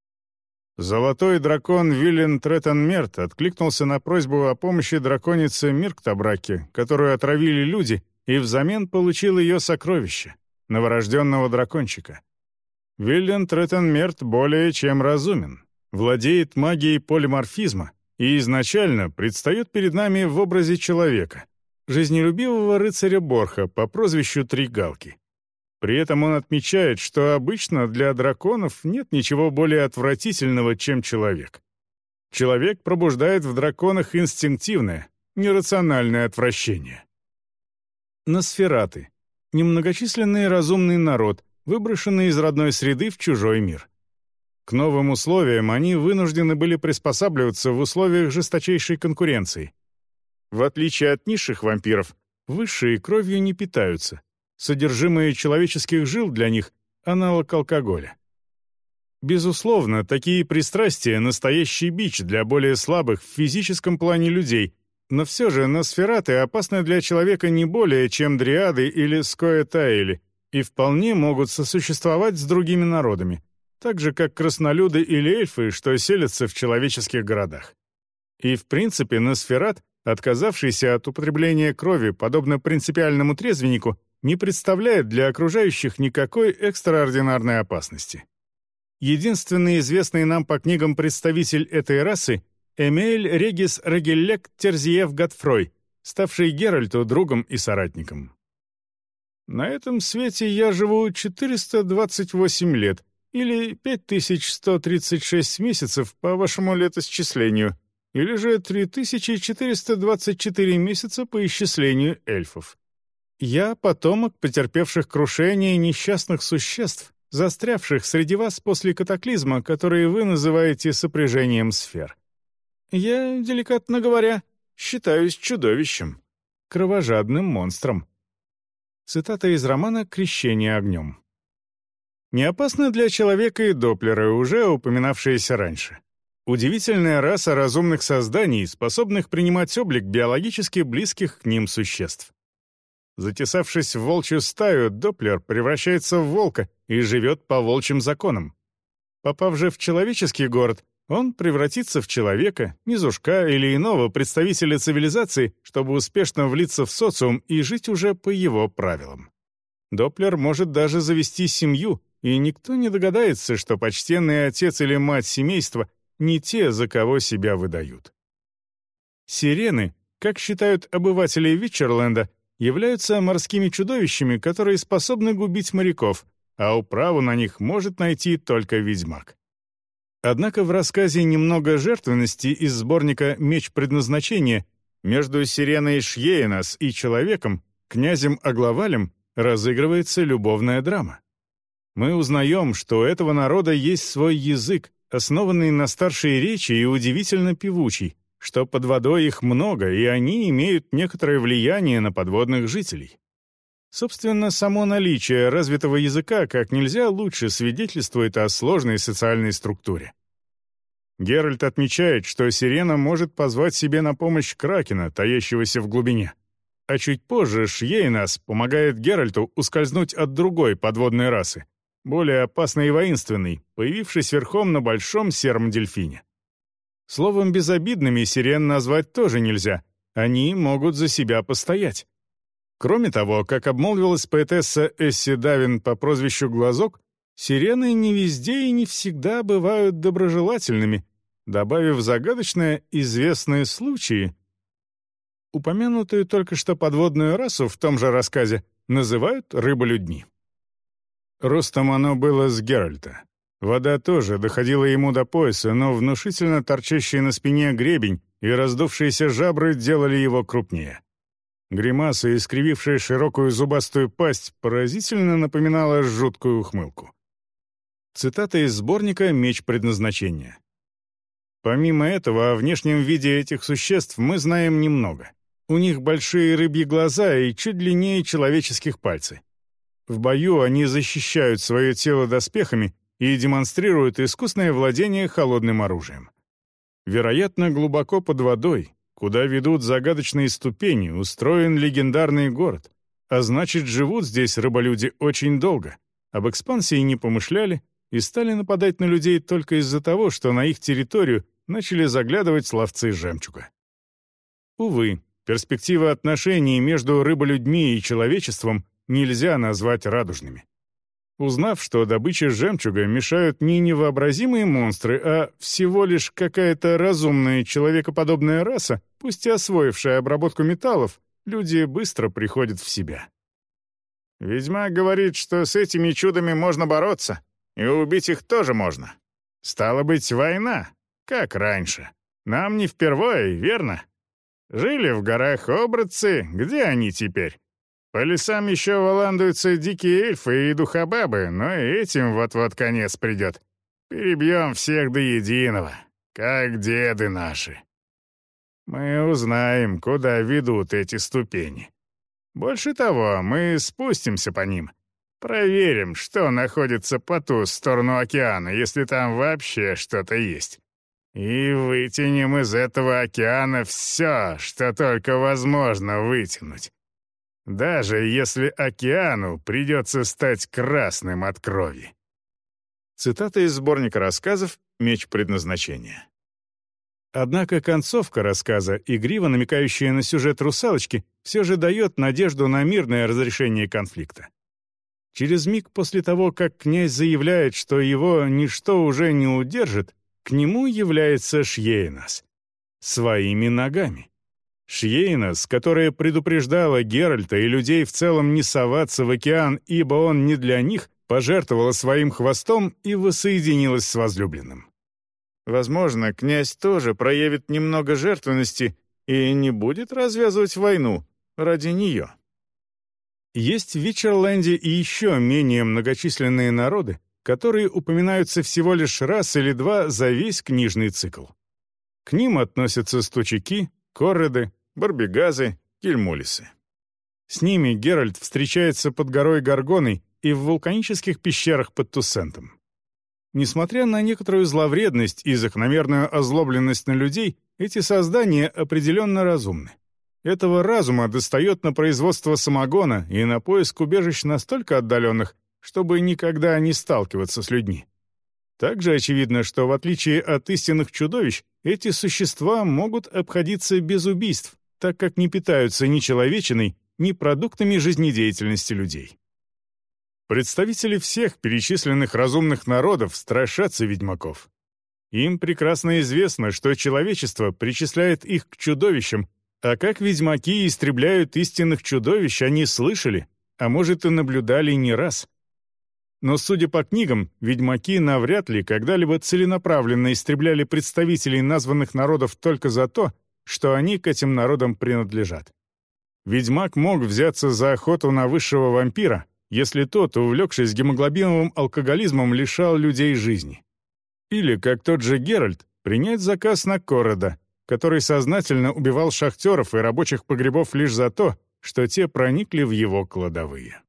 Золотой дракон Виллен Треттенмерт откликнулся на просьбу о помощи драконицы Мирктабраки, которую отравили люди, и взамен получил ее сокровище — новорожденного дракончика. Виллен Треттенмерт более чем разумен, владеет магией полиморфизма и изначально предстает перед нами в образе человека, жизнелюбивого рыцаря Борха по прозвищу Три Галки. При этом он отмечает, что обычно для драконов нет ничего более отвратительного, чем человек. Человек пробуждает в драконах инстинктивное, нерациональное отвращение. Носфераты — немногочисленный разумный народ, выброшенный из родной среды в чужой мир. К новым условиям они вынуждены были приспосабливаться в условиях жесточайшей конкуренции. В отличие от низших вампиров, высшие кровью не питаются. Содержимое человеческих жил для них — аналог алкоголя. Безусловно, такие пристрастия — настоящий бич для более слабых в физическом плане людей, но все же носфераты опасны для человека не более, чем дриады или скоэтаэли, и вполне могут сосуществовать с другими народами, так же как краснолюды или эльфы, что селятся в человеческих городах. И в принципе носферат, отказавшийся от употребления крови, подобно принципиальному трезвеннику, не представляет для окружающих никакой экстраординарной опасности. Единственный известный нам по книгам представитель этой расы — Эмиль Регис Регеллек Терзиев Готфрой, ставший Геральту другом и соратником. На этом свете я живу 428 лет, или 5136 месяцев по вашему летосчислению, или же 3424 месяца по исчислению эльфов. Я потомок потерпевших крушение несчастных существ, застрявших среди вас после катаклизма, который вы называете сопряжением сфер. Я, деликатно говоря, считаюсь чудовищем, кровожадным монстром. Цитата из романа «Крещение огнем». Не опасны для человека и доплеры, уже упоминавшиеся раньше. Удивительная раса разумных созданий, способных принимать облик биологически близких к ним существ. Затесавшись в волчью стаю, доплер превращается в волка и живет по волчьим законам. Попав же в человеческий город, он превратится в человека, низушка или иного представителя цивилизации, чтобы успешно влиться в социум и жить уже по его правилам. Доплер может даже завести семью, и никто не догадается, что почтенный отец или мать семейства не те, за кого себя выдают. Сирены, как считают обыватели Витчерленда, являются морскими чудовищами, которые способны губить моряков, а управу на них может найти только ведьмак. Однако в рассказе «Немного жертвенности» из сборника «Меч предназначения» между сиреной Шьейнас и человеком, князем Аглавалем, разыгрывается любовная драма. Мы узнаем, что у этого народа есть свой язык, основанный на старшей речи и удивительно певучий, что под водой их много, и они имеют некоторое влияние на подводных жителей. Собственно, само наличие развитого языка как нельзя лучше свидетельствует о сложной социальной структуре. Геральт отмечает, что сирена может позвать себе на помощь кракена, таящегося в глубине. А чуть позже Шьейнас помогает Геральту ускользнуть от другой подводной расы, более опасной и воинственной, появившись верхом на большом сером дельфине. Словом, безобидными сирен назвать тоже нельзя, они могут за себя постоять. Кроме того, как обмолвилась поэтесса Эсси Давин по прозвищу Глазок, сирены не везде и не всегда бывают доброжелательными, добавив загадочное «известные случаи». Упомянутую только что подводную расу в том же рассказе называют рыболюдьми. Ростом оно было с Геральта. Вода тоже доходила ему до пояса, но внушительно торчащий на спине гребень и раздувшиеся жабры делали его крупнее. Гримаса, искривившая широкую зубастую пасть, поразительно напоминала жуткую ухмылку. Цитата из сборника «Меч предназначения». Помимо этого, о внешнем виде этих существ мы знаем немного. У них большие рыбьи глаза и чуть длиннее человеческих пальцы. В бою они защищают свое тело доспехами и демонстрируют искусное владение холодным оружием. Вероятно, глубоко под водой, куда ведут загадочные ступени, устроен легендарный город, а значит, живут здесь рыболюди очень долго, об экспансии не помышляли и стали нападать на людей только из-за того, что на их территорию начали заглядывать ловцы жемчуга. Увы, перспективы отношений между рыболюдьми и человечеством нельзя назвать радужными. Узнав, что добыче жемчуга мешают не невообразимые монстры, а всего лишь какая-то разумная человекоподобная раса, пусть и освоившая обработку металлов, люди быстро приходят в себя. Ведьмак говорит, что с этими чудами можно бороться, и убить их тоже можно. Стало быть, война, как раньше. Нам не впервые, верно? Жили в горах оборотцы, где они теперь? По лесам еще валандуются дикие эльфы и духобабы, но и этим вот-вот конец придет. Перебьем всех до единого, как деды наши. Мы узнаем, куда ведут эти ступени. Больше того, мы спустимся по ним. Проверим, что находится по ту сторону океана, если там вообще что-то есть. И вытянем из этого океана все, что только возможно вытянуть. Даже если океану придется стать красным от крови. Цитата из сборника рассказов «Меч предназначения». Однако концовка рассказа, игриво намекающая на сюжет «Русалочки», все же дает надежду на мирное разрешение конфликта. Через миг после того, как князь заявляет, что его ничто уже не удержит, к нему является Шьейнас. Своими ногами. Шьейнас, которая предупреждала Геральта и людей в целом не соваться в океан, ибо он не для них, пожертвовала своим хвостом и воссоединилась с возлюбленным. Возможно, князь тоже проявит немного жертвенности и не будет развязывать войну ради нее. Есть в Вичерленде и еще менее многочисленные народы, которые упоминаются всего лишь раз или два за весь книжный цикл. К ним относятся стучаки, корреды, барбигазы, кельмулисы. С ними Геральт встречается под горой Гаргоной и в вулканических пещерах под Туссентом. Несмотря на некоторую зловредность и закономерную озлобленность на людей, эти создания определенно разумны. Этого разума достает на производство самогона и на поиск убежищ настолько отдаленных, чтобы никогда не сталкиваться с людьми. Также очевидно, что в отличие от истинных чудовищ, эти существа могут обходиться без убийств, так как не питаются ни человечиной, ни продуктами жизнедеятельности людей. Представители всех перечисленных разумных народов страшатся ведьмаков. Им прекрасно известно, что человечество причисляет их к чудовищам, а как ведьмаки истребляют истинных чудовищ, они слышали, а может и наблюдали не раз. Но, судя по книгам, ведьмаки навряд ли когда-либо целенаправленно истребляли представителей названных народов только за то, что они к этим народам принадлежат. Ведьмак мог взяться за охоту на высшего вампира, если тот, увлекшись гемоглобиновым алкоголизмом, лишал людей жизни. Или, как тот же Геральт, принять заказ на Корреда, который сознательно убивал шахтеров и рабочих погребов лишь за то, что те проникли в его кладовые.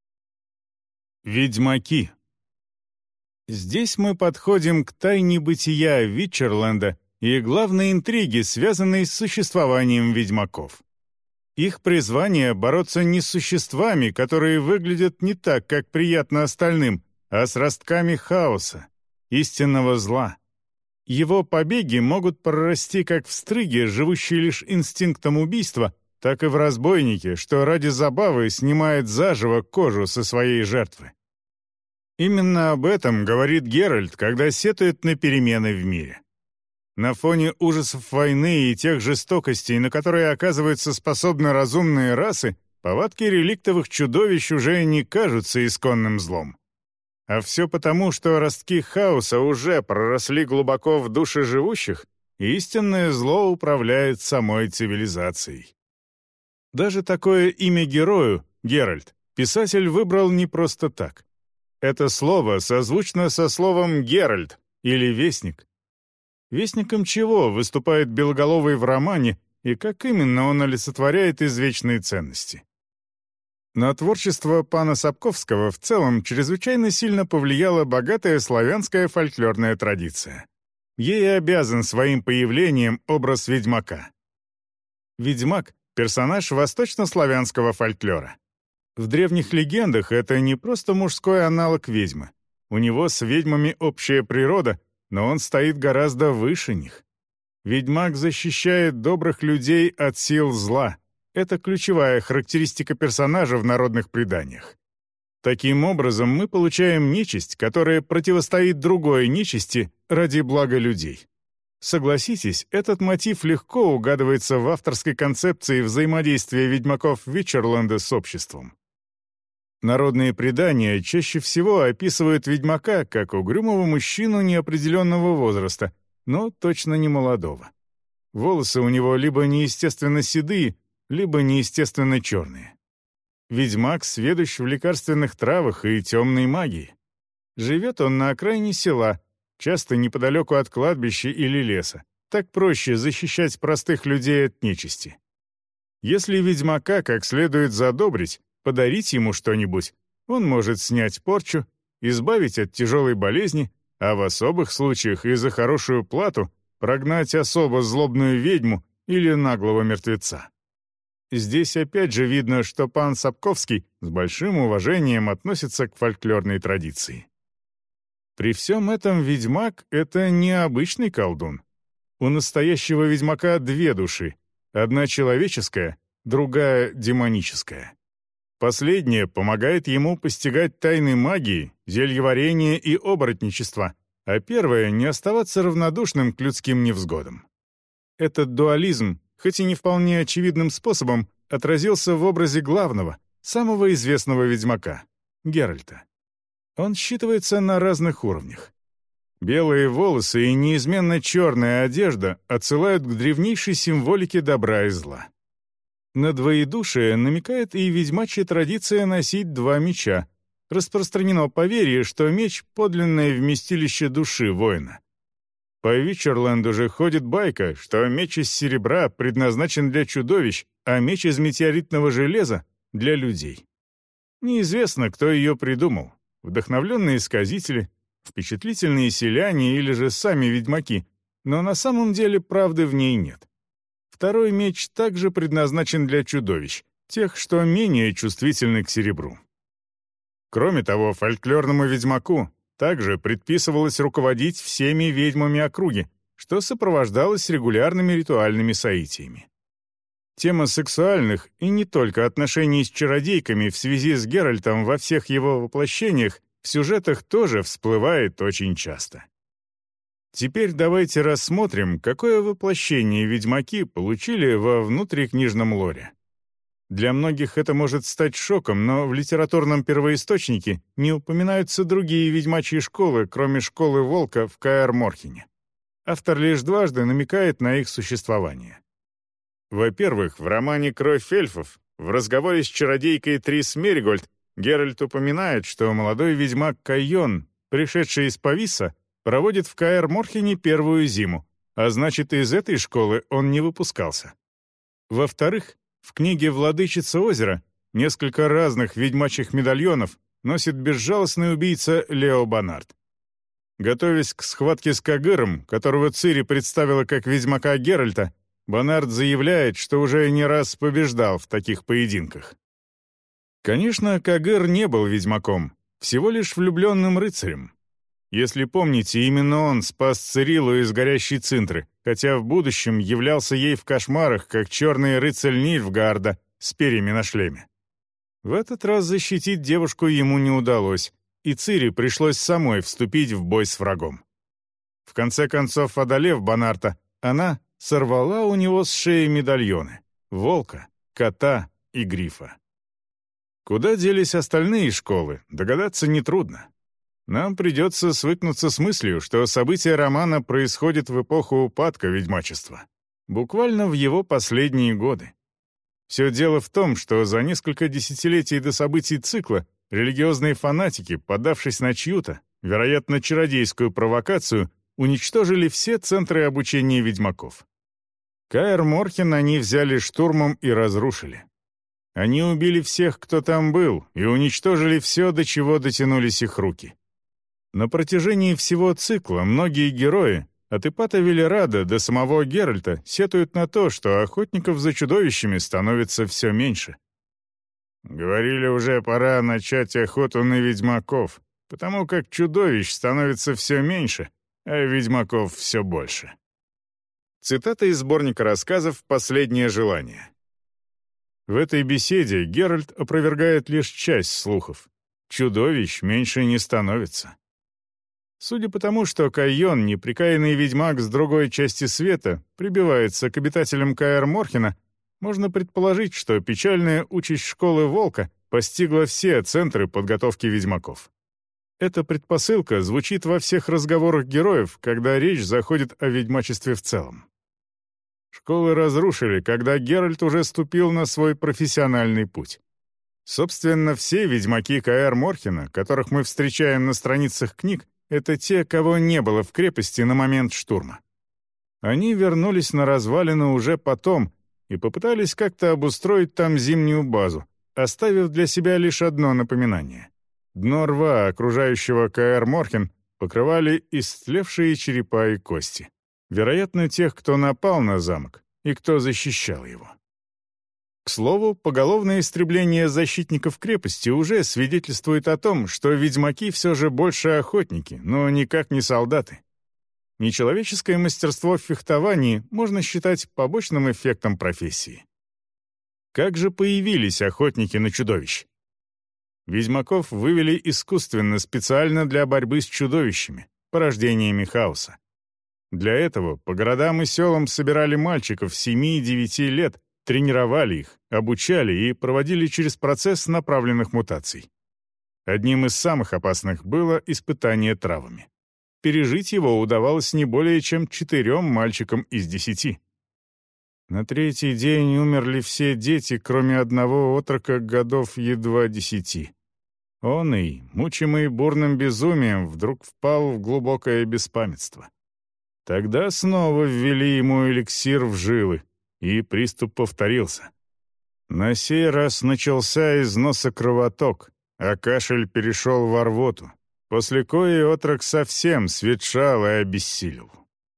Ведьмаки. Здесь мы подходим к тайне бытия Вичерленда и главной интриге, связанной с существованием ведьмаков. Их призвание — бороться не с существами, которые выглядят не так, как приятно остальным, а с ростками хаоса, истинного зла. Его побеги могут прорасти как в стрыге, живущей лишь инстинктом убийства, так и в разбойнике, что ради забавы снимает заживо кожу со своей жертвы. Именно об этом говорит Геральт, когда сетует на перемены в мире. На фоне ужасов войны и тех жестокостей, на которые оказываются способны разумные расы, повадки реликтовых чудовищ уже не кажутся исконным злом. А все потому, что ростки хаоса уже проросли глубоко в души живущих, и истинное зло управляет самой цивилизацией. Даже такое имя герою, Геральт, писатель выбрал не просто так. Это слово созвучно со словом «Геральт» или «Вестник». Вестником чего выступает Белоголовый в романе и как именно он олицетворяет извечные ценности? На творчество пана Сапковского в целом чрезвычайно сильно повлияла богатая славянская фольклорная традиция. Ей обязан своим появлением образ ведьмака. Ведьмак — персонаж восточнославянского фольклора. В древних легендах это не просто мужской аналог ведьмы. У него с ведьмами общая природа, но он стоит гораздо выше них. Ведьмак защищает добрых людей от сил зла. Это ключевая характеристика персонажа в народных преданиях. Таким образом, мы получаем нечисть, которая противостоит другой нечисти ради блага людей. Согласитесь, этот мотив легко угадывается в авторской концепции взаимодействия ведьмаков Вичерленда с обществом. Народные предания чаще всего описывают ведьмака как угрюмого мужчину неопределенного возраста, но точно не молодого. Волосы у него либо неестественно седые, либо неестественно черные. Ведьмак сведущ в лекарственных травах и темной магии. Живет он на окраине села, часто неподалеку от кладбища или леса. Так проще защищать простых людей от нечисти. Если ведьмака как следует задобрить, подарить ему что-нибудь, он может снять порчу, избавить от тяжелой болезни, а в особых случаях и за хорошую плату прогнать особо злобную ведьму или наглого мертвеца. Здесь опять же видно, что пан Сапковский с большим уважением относится к фольклорной традиции. При всем этом ведьмак — это не обычный колдун. У настоящего ведьмака две души. Одна человеческая, другая демоническая. Последняя помогает ему постигать тайны магии, зельеварения и оборотничества, а первая — не оставаться равнодушным к людским невзгодам. Этот дуализм, хоть и не вполне очевидным способом, отразился в образе главного, самого известного ведьмака — Геральта. Он считывается на разных уровнях. Белые волосы и неизменно черная одежда отсылают к древнейшей символике добра и зла. На двоедушие намекает и ведьмачья традиция носить два меча. Распространено поверье, что меч — подлинное вместилище души воина. По Вичерленду же ходит байка, что меч из серебра предназначен для чудовищ, а меч из метеоритного железа — для людей. Неизвестно, кто ее придумал. Вдохновленные сказители, впечатлительные селяне или же сами ведьмаки, но на самом деле правды в ней нет. Второй меч также предназначен для чудовищ, тех, что менее чувствительны к серебру. Кроме того, фольклорному ведьмаку также предписывалось руководить всеми ведьмами округи, что сопровождалось регулярными ритуальными соитиями. Тема сексуальных и не только отношений с чародейками в связи с Геральтом во всех его воплощениях в сюжетах тоже всплывает очень часто. Теперь давайте рассмотрим, какое воплощение ведьмаки получили во внутрикнижном лоре. Для многих это может стать шоком, но в литературном первоисточнике не упоминаются другие ведьмачьи школы, кроме школы Волка в Каэр-Морхене. Автор лишь дважды намекает на их существование. Во-первых, в романе «Кровь эльфов» в разговоре с чародейкой Трис Меригольд Геральт упоминает, что молодой ведьмак Кайон, пришедший из Повиса, проводит в Каэр-Морхене первую зиму, а значит, из этой школы он не выпускался. Во-вторых, в книге «Владычица озера» несколько разных ведьмачьих медальонов носит безжалостный убийца Лео Бонард. Готовясь к схватке с Кагыром, которого Цири представила как ведьмака Геральта, Бонард заявляет, что уже не раз побеждал в таких поединках. Конечно, Кагыр не был ведьмаком, всего лишь влюбленным рыцарем. Если помните, именно он спас Цирилу из горящей Цинтры, хотя в будущем являлся ей в кошмарах, как черный рыцарь Нильфгаарда с перьями на шлеме. В этот раз защитить девушку ему не удалось, и Цири пришлось самой вступить в бой с врагом. В конце концов, одолев Бонарта, она сорвала у него с шеи медальоны — волка, кота и грифа. Куда делись остальные школы, догадаться нетрудно. Нам придется свыкнуться с мыслью, что события романа происходят в эпоху упадка ведьмачества, буквально в его последние годы. Все дело в том, что за несколько десятилетий до событий цикла религиозные фанатики, поддавшись на чью-то, вероятно, чародейскую провокацию, уничтожили все центры обучения ведьмаков. Каэр-Морхен они взяли штурмом и разрушили. Они убили всех, кто там был, и уничтожили все, до чего дотянулись их руки. На протяжении всего цикла многие герои, от Ипата Велерада до самого Геральта, сетуют на то, что охотников за чудовищами становится все меньше. Говорили, уже пора начать охоту на ведьмаков, потому как чудовищ становится все меньше, а ведьмаков все больше. Цитата из сборника рассказов «Последнее желание». В этой беседе Геральт опровергает лишь часть слухов. Чудовищ меньше не становится. Судя по тому, что Кайон, неприкаянный ведьмак с другой части света, прибивается к обитателям Каэр-Морхена, можно предположить, что печальная участь школы Волка постигла все центры подготовки ведьмаков. Эта предпосылка звучит во всех разговорах героев, когда речь заходит о ведьмачестве в целом. Школы разрушили, когда Геральт уже ступил на свой профессиональный путь. Собственно, все ведьмаки Каэр Морхена, которых мы встречаем на страницах книг, это те, кого не было в крепости на момент штурма. Они вернулись на развалины уже потом и попытались как-то обустроить там зимнюю базу, оставив для себя лишь одно напоминание. Дно рва, окружающего Каэр Морхен, покрывали истлевшие черепа и кости. Вероятно, тех, кто напал на замок и кто защищал его. К слову, поголовное истребление защитников крепости уже свидетельствует о том, что ведьмаки все же больше охотники, но никак не солдаты. Нечеловеческое мастерство в фехтовании можно считать побочным эффектом профессии. Как же появились охотники на чудовищ? Ведьмаков вывели искусственно, специально для борьбы с чудовищами, порождениями хаоса. Для этого по городам и селам собирали мальчиков 7-9 лет, тренировали их, обучали и проводили через процесс направленных мутаций. Одним из самых опасных было испытание травами. Пережить его удавалось не более чем 4 мальчикам из 10. На 3-й день умерли все дети, кроме одного отрока годов едва 10. Он и, мучимый бурным безумием, вдруг впал в глубокое беспамятство. Тогда снова ввели ему эликсир в жилы, и приступ повторился. На сей раз начался из носа кровоток, а кашель перешел во рвоту, после коей отрок совсем светшал и обессилел.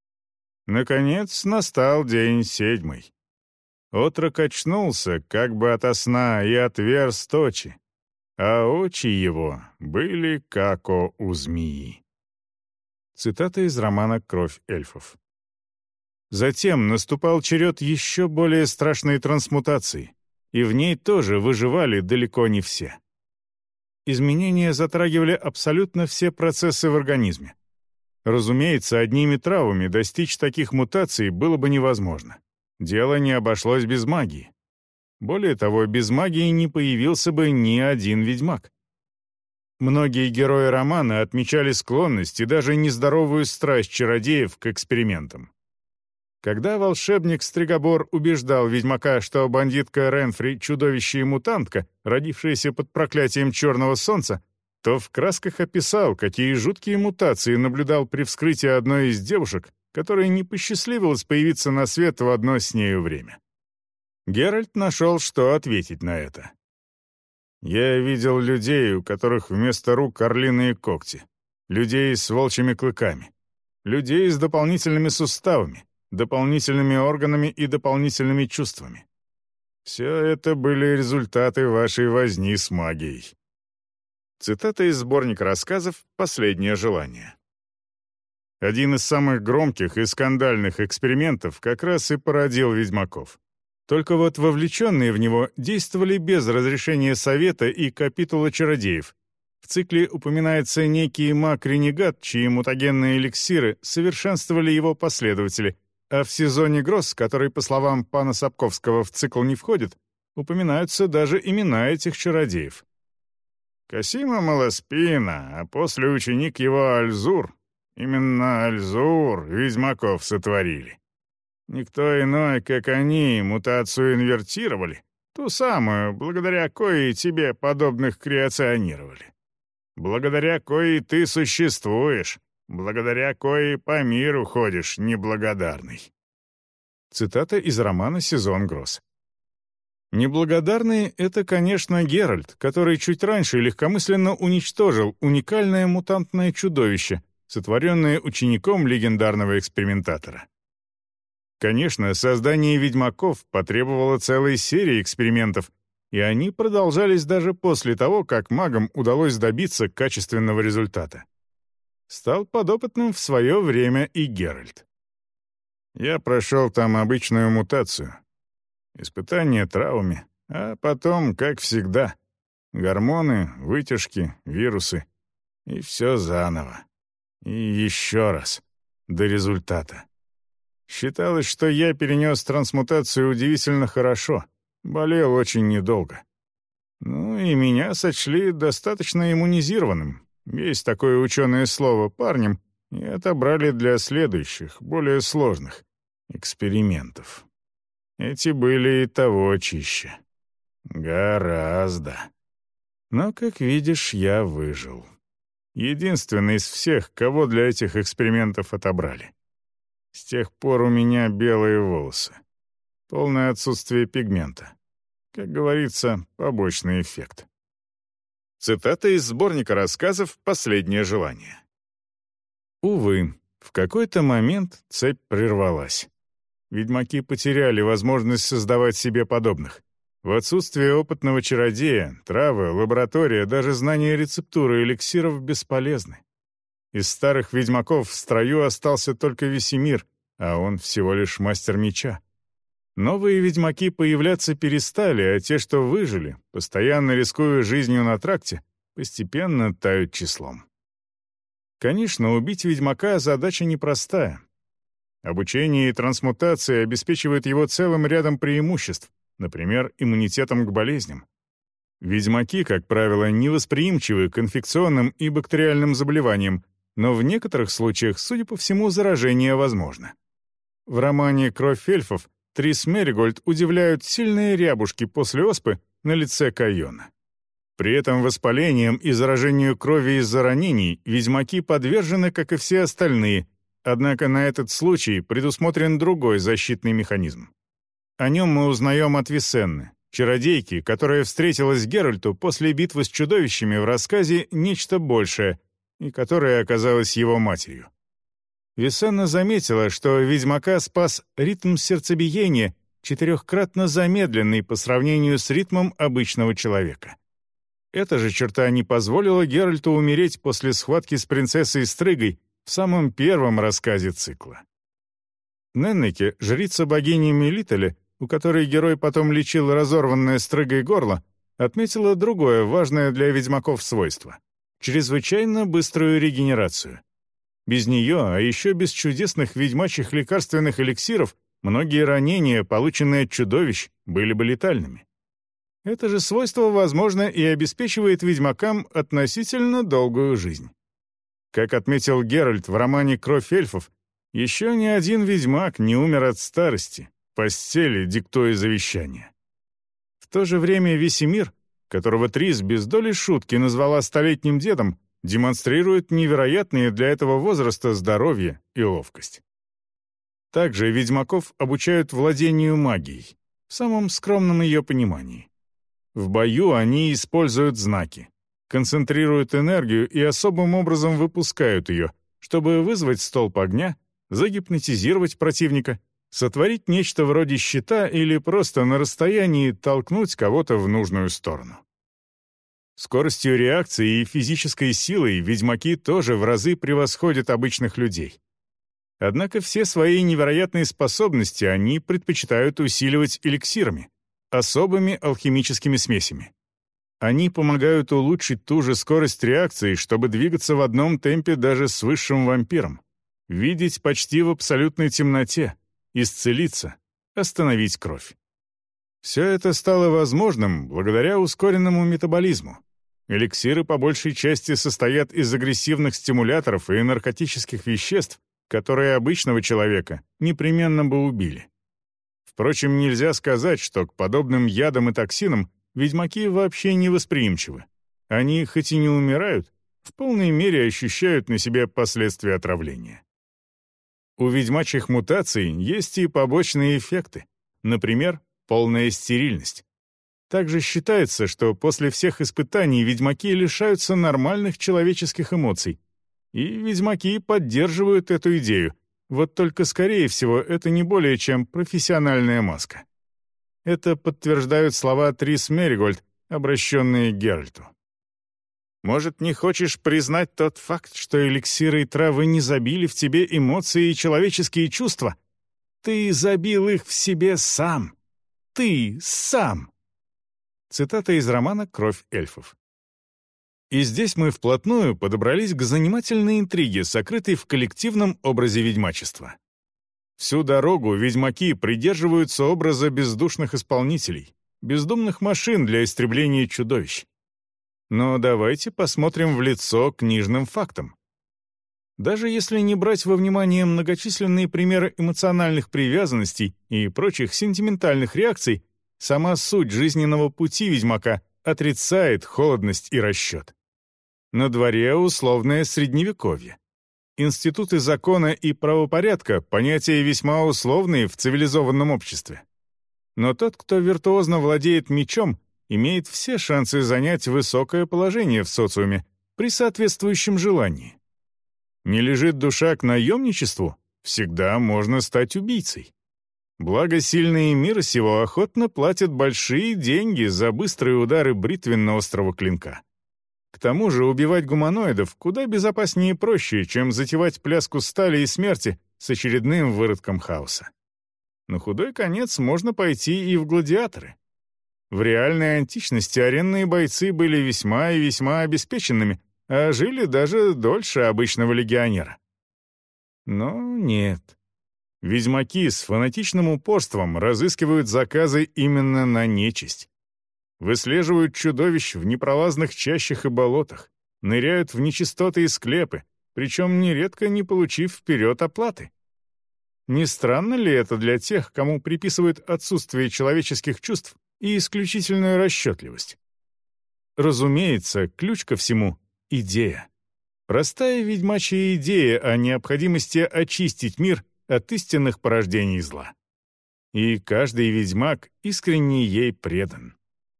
Наконец настал день 7. Отрок очнулся, как бы ото сна, и отверз очи, а очи его были как у змеи. Цитата из романа «Кровь эльфов». Затем наступал черед еще более страшной трансмутации, и в ней тоже выживали далеко не все. Изменения затрагивали абсолютно все процессы в организме. Разумеется, одними травами достичь таких мутаций было бы невозможно. Дело не обошлось без магии. Более того, без магии не появился бы ни один ведьмак. Многие герои романа отмечали склонность и даже нездоровую страсть чародеев к экспериментам. Когда волшебник Стригобор убеждал ведьмака, что бандитка Ренфри — чудовище и мутантка, родившаяся под проклятием черного солнца, то в красках описал, какие жуткие мутации наблюдал при вскрытии одной из девушек, которой не посчастливилось появиться на свет в одно с нею время. Геральт нашел, что ответить на это. «Я видел людей, у которых вместо рук орлиные когти, людей с волчьими клыками, людей с дополнительными суставами, дополнительными органами и дополнительными чувствами. Все это были результаты вашей возни с магией». Цитата из сборника рассказов «Последнее желание». Один из самых громких и скандальных экспериментов как раз и породил ведьмаков. Только вот вовлеченные в него действовали без разрешения Совета и капитула чародеев. В цикле упоминается некий маг-ренегат, чьи мутагенные эликсиры совершенствовали его последователи, а в сезоне гроз, который, по словам пана Сапковского, в цикл не входит, упоминаются даже имена этих чародеев. Косима Малоспина, а после ученик его Альзур. Именно Альзур ведьмаков сотворили. Никто иной, как они, мутацию инвертировали, ту самую, благодаря коей тебе подобных креационировали. Благодаря коей ты существуешь, благодаря коей по миру ходишь неблагодарный. Цитата из романа «Сезон гроз». Неблагодарный — это, конечно, Геральт, который чуть раньше легкомысленно уничтожил уникальное мутантное чудовище, сотворенное учеником легендарного экспериментатора. Конечно, создание ведьмаков потребовало целой серии экспериментов, и они продолжались даже после того, как магам удалось добиться качественного результата. Стал подопытным в свое время и Геральт. Я прошел там обычную мутацию. Испытание травами, а потом, как всегда, гормоны, вытяжки, вирусы. И все заново. И еще раз. До результата. Считалось, что я перенес трансмутацию удивительно хорошо. Болел очень недолго. Ну и меня сочли достаточно иммунизированным, есть такое ученое слово, парнем, и отобрали для следующих, более сложных экспериментов. Эти были и того чище. Гораздо. Но, как видишь, я выжил. Единственный из всех, кого для этих экспериментов отобрали. С тех пор у меня белые волосы. Полное отсутствие пигмента. Как говорится, побочный эффект. Цитата из сборника рассказов «Последнее желание». Увы, в какой-то момент цепь прервалась. Ведьмаки потеряли возможность создавать себе подобных. В отсутствие опытного чародея, травы, лаборатория, даже знание рецептуры эликсиров бесполезны. Из старых ведьмаков в строю остался только Весемир, а он всего лишь мастер меча. Новые ведьмаки появляться перестали, а те, что выжили, постоянно рискуя жизнью на тракте, постепенно тают числом. Конечно, убить ведьмака задача непростая. Обучение и трансмутация обеспечивают его целым рядом преимуществ, например, иммунитетом к болезням. Ведьмаки, как правило, невосприимчивы к инфекционным и бактериальным заболеваниям, но в некоторых случаях, судя по всему, заражение возможно. В романе «Кровь эльфов» Трис Меригольд удивляют сильные рябушки после оспы на лице Кайона. При этом воспалением и заражению крови из-за ранений ведьмаки подвержены, как и все остальные, однако на этот случай предусмотрен другой защитный механизм. О нем мы узнаем от Висенны, чародейки, которая встретилась Геральту после битвы с чудовищами в рассказе «Нечто большее», и которая оказалась его матерью. Висенна заметила, что ведьмака спас ритм сердцебиения, четырехкратно замедленный по сравнению с ритмом обычного человека. Эта же черта не позволила Геральту умереть после схватки с принцессой Стрыгой в самом первом рассказе цикла. Неннеке, жрица богини Мелителе, у которой герой потом лечил разорванное Стрыгой горло, отметила другое важное для ведьмаков свойство — чрезвычайно быструю регенерацию. Без нее, а еще без чудесных ведьмачьих лекарственных эликсиров, многие ранения, полученные от чудовищ, были бы летальными. Это же свойство, возможно, и обеспечивает ведьмакам относительно долгую жизнь. Как отметил Геральт в романе «Кровь эльфов», еще ни один ведьмак не умер от старости, в постели диктуя завещание. В то же время Весемир, которого Трис без доли шутки назвала столетним дедом, демонстрирует невероятные для этого возраста здоровье и ловкость. Также ведьмаков обучают владению магией, в самом скромном ее понимании. В бою они используют знаки, концентрируют энергию и особым образом выпускают ее, чтобы вызвать столб огня, загипнотизировать противника, сотворить нечто вроде щита или просто на расстоянии толкнуть кого-то в нужную сторону. Скоростью реакции и физической силой ведьмаки тоже в разы превосходят обычных людей. Однако все свои невероятные способности они предпочитают усиливать эликсирами, особыми алхимическими смесями. Они помогают улучшить ту же скорость реакции, чтобы двигаться в одном темпе даже с высшим вампиром, видеть почти в абсолютной темноте, исцелиться, остановить кровь. Все это стало возможным благодаря ускоренному метаболизму. Эликсиры по большей части состоят из агрессивных стимуляторов и наркотических веществ, которые обычного человека непременно бы убили. Впрочем, нельзя сказать, что к подобным ядам и токсинам ведьмаки вообще не восприимчивы. Они, хоть и не умирают, в полной мере ощущают на себе последствия отравления. У ведьмачьих мутаций есть и побочные эффекты, например, полная стерильность. Также считается, что после всех испытаний ведьмаки лишаются нормальных человеческих эмоций. И ведьмаки поддерживают эту идею, вот только, скорее всего, это не более чем профессиональная маска. Это подтверждают слова Трис Меригольд, обращенные к Геральту. «Может, не хочешь признать тот факт, что эликсиры и травы не забили в тебе эмоции и человеческие чувства? Ты забил их в себе сам. Ты сам!» Цитата из романа «Кровь эльфов». И здесь мы вплотную подобрались к занимательной интриге, сокрытой в коллективном образе ведьмачества. Всю дорогу ведьмаки придерживаются образа бездушных исполнителей, бездумных машин для истребления чудовищ. Но давайте посмотрим в лицо книжным фактам. Даже если не брать во внимание многочисленные примеры эмоциональных привязанностей и прочих сентиментальных реакций, сама суть жизненного пути ведьмака отрицает холодность и расчет. На дворе условное средневековье. Институты закона и правопорядка — понятия весьма условные в цивилизованном обществе. Но тот, кто виртуозно владеет мечом, имеет все шансы занять высокое положение в социуме при соответствующем желании. Не лежит душа к наемничеству, всегда можно стать убийцей. Благо, сильные мира сего охотно платят большие деньги за быстрые удары бритвенно-острого клинка. К тому же убивать гуманоидов куда безопаснее и проще, чем затевать пляску стали и смерти с очередным выродком хаоса. На худой конец можно пойти и в гладиаторы. В реальной античности аренные бойцы были весьма и весьма обеспеченными, а жили даже дольше обычного легионера. Но нет. Ведьмаки с фанатичным упорством разыскивают заказы именно на нечисть. Выслеживают чудовищ в непролазных чащах и болотах, ныряют в нечистоты и склепы, причем нередко не получив вперед оплаты. Не странно ли это для тех, кому приписывают отсутствие человеческих чувств и исключительную расчетливость? Разумеется, ключ ко всему — идея. Простая ведьмачья идея о необходимости очистить мир от истинных порождений зла. И каждый ведьмак искренне ей предан.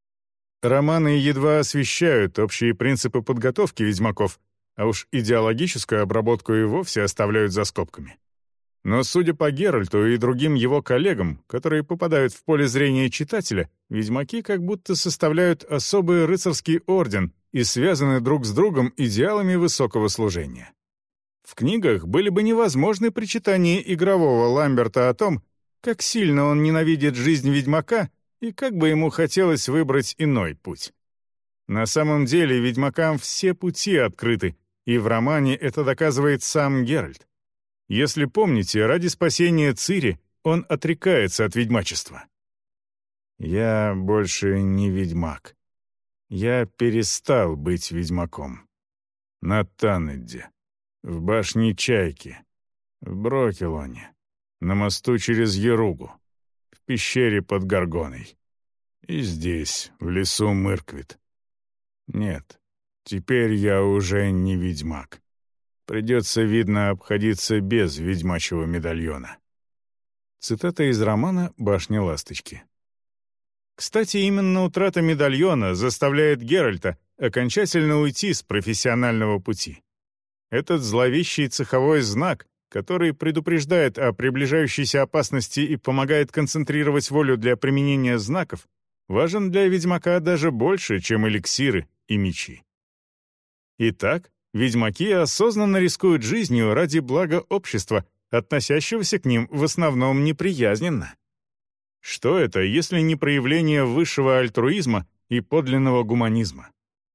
Романы едва освещают общие принципы подготовки ведьмаков, а уж идеологическую обработку и вовсе оставляют за скобками. Но, судя по Геральту и другим его коллегам, которые попадают в поле зрения читателя, ведьмаки как будто составляют особый рыцарский орден и связаны друг с другом идеалами высокого служения. В книгах были бы невозможны причитания игрового Ламберта о том, как сильно он ненавидит жизнь ведьмака и как бы ему хотелось выбрать иной путь. На самом деле ведьмакам все пути открыты, и в романе это доказывает сам Геральт. Если помните, ради спасения Цири он отрекается от ведьмачества. «Я больше не ведьмак. Я перестал быть ведьмаком. На Таннеде, в башне Чайки, в Брокелоне, на мосту через Яругу, в пещере под Горгоной и здесь, в лесу Мырквит. Нет, теперь я уже не ведьмак. Придется, видно, обходиться без ведьмачьего медальона». Цитата из романа «Башня ласточки». Кстати, именно утрата медальона заставляет Геральта окончательно уйти с профессионального пути. Этот зловещий цеховой знак, который предупреждает о приближающейся опасности и помогает концентрировать волю для применения знаков, важен для ведьмака даже больше, чем эликсиры и мечи. Итак, ведьмаки осознанно рискуют жизнью ради блага общества, относящегося к ним в основном неприязненно. Что это, если не проявление высшего альтруизма и подлинного гуманизма?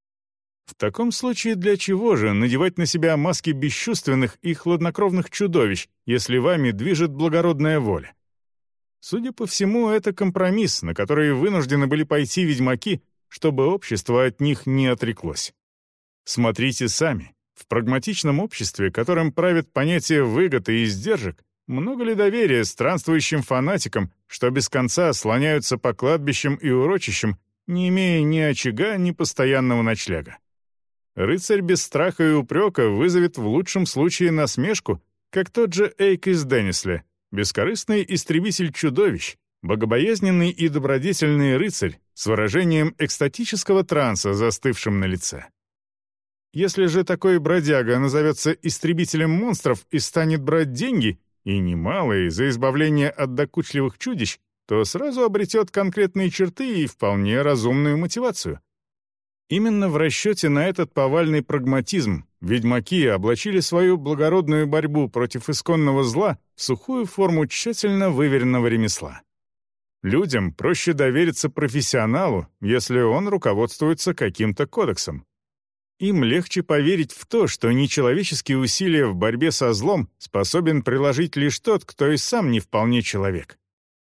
В таком случае для чего же надевать на себя маски бесчувственных и хладнокровных чудовищ, если вами движет благородная воля? Судя по всему, это компромисс, на который вынуждены были пойти ведьмаки, чтобы общество от них не отреклось. Смотрите сами. В прагматичном обществе, которым правит понятие выгод и издержек, много ли доверия странствующим фанатикам, что без конца слоняются по кладбищам и урочищам, не имея ни очага, ни постоянного ночлега? Рыцарь без страха и упрека вызовет в лучшем случае насмешку, как тот же Эйк из Деннисли, бескорыстный истребитель чудовищ, богобоязненный и добродетельный рыцарь с выражением экстатического транса, застывшим на лице. Если же такой бродяга назовется истребителем монстров и станет брать деньги, и немалые, за избавление от докучливых чудищ, то сразу обретет конкретные черты и вполне разумную мотивацию. Именно в расчете на этот повальный прагматизм ведьмаки облачили свою благородную борьбу против исконного зла в сухую форму тщательно выверенного ремесла. Людям проще довериться профессионалу, если он руководствуется каким-то кодексом. Им легче поверить в то, что нечеловеческие усилия в борьбе со злом способен приложить лишь тот, кто и сам не вполне человек.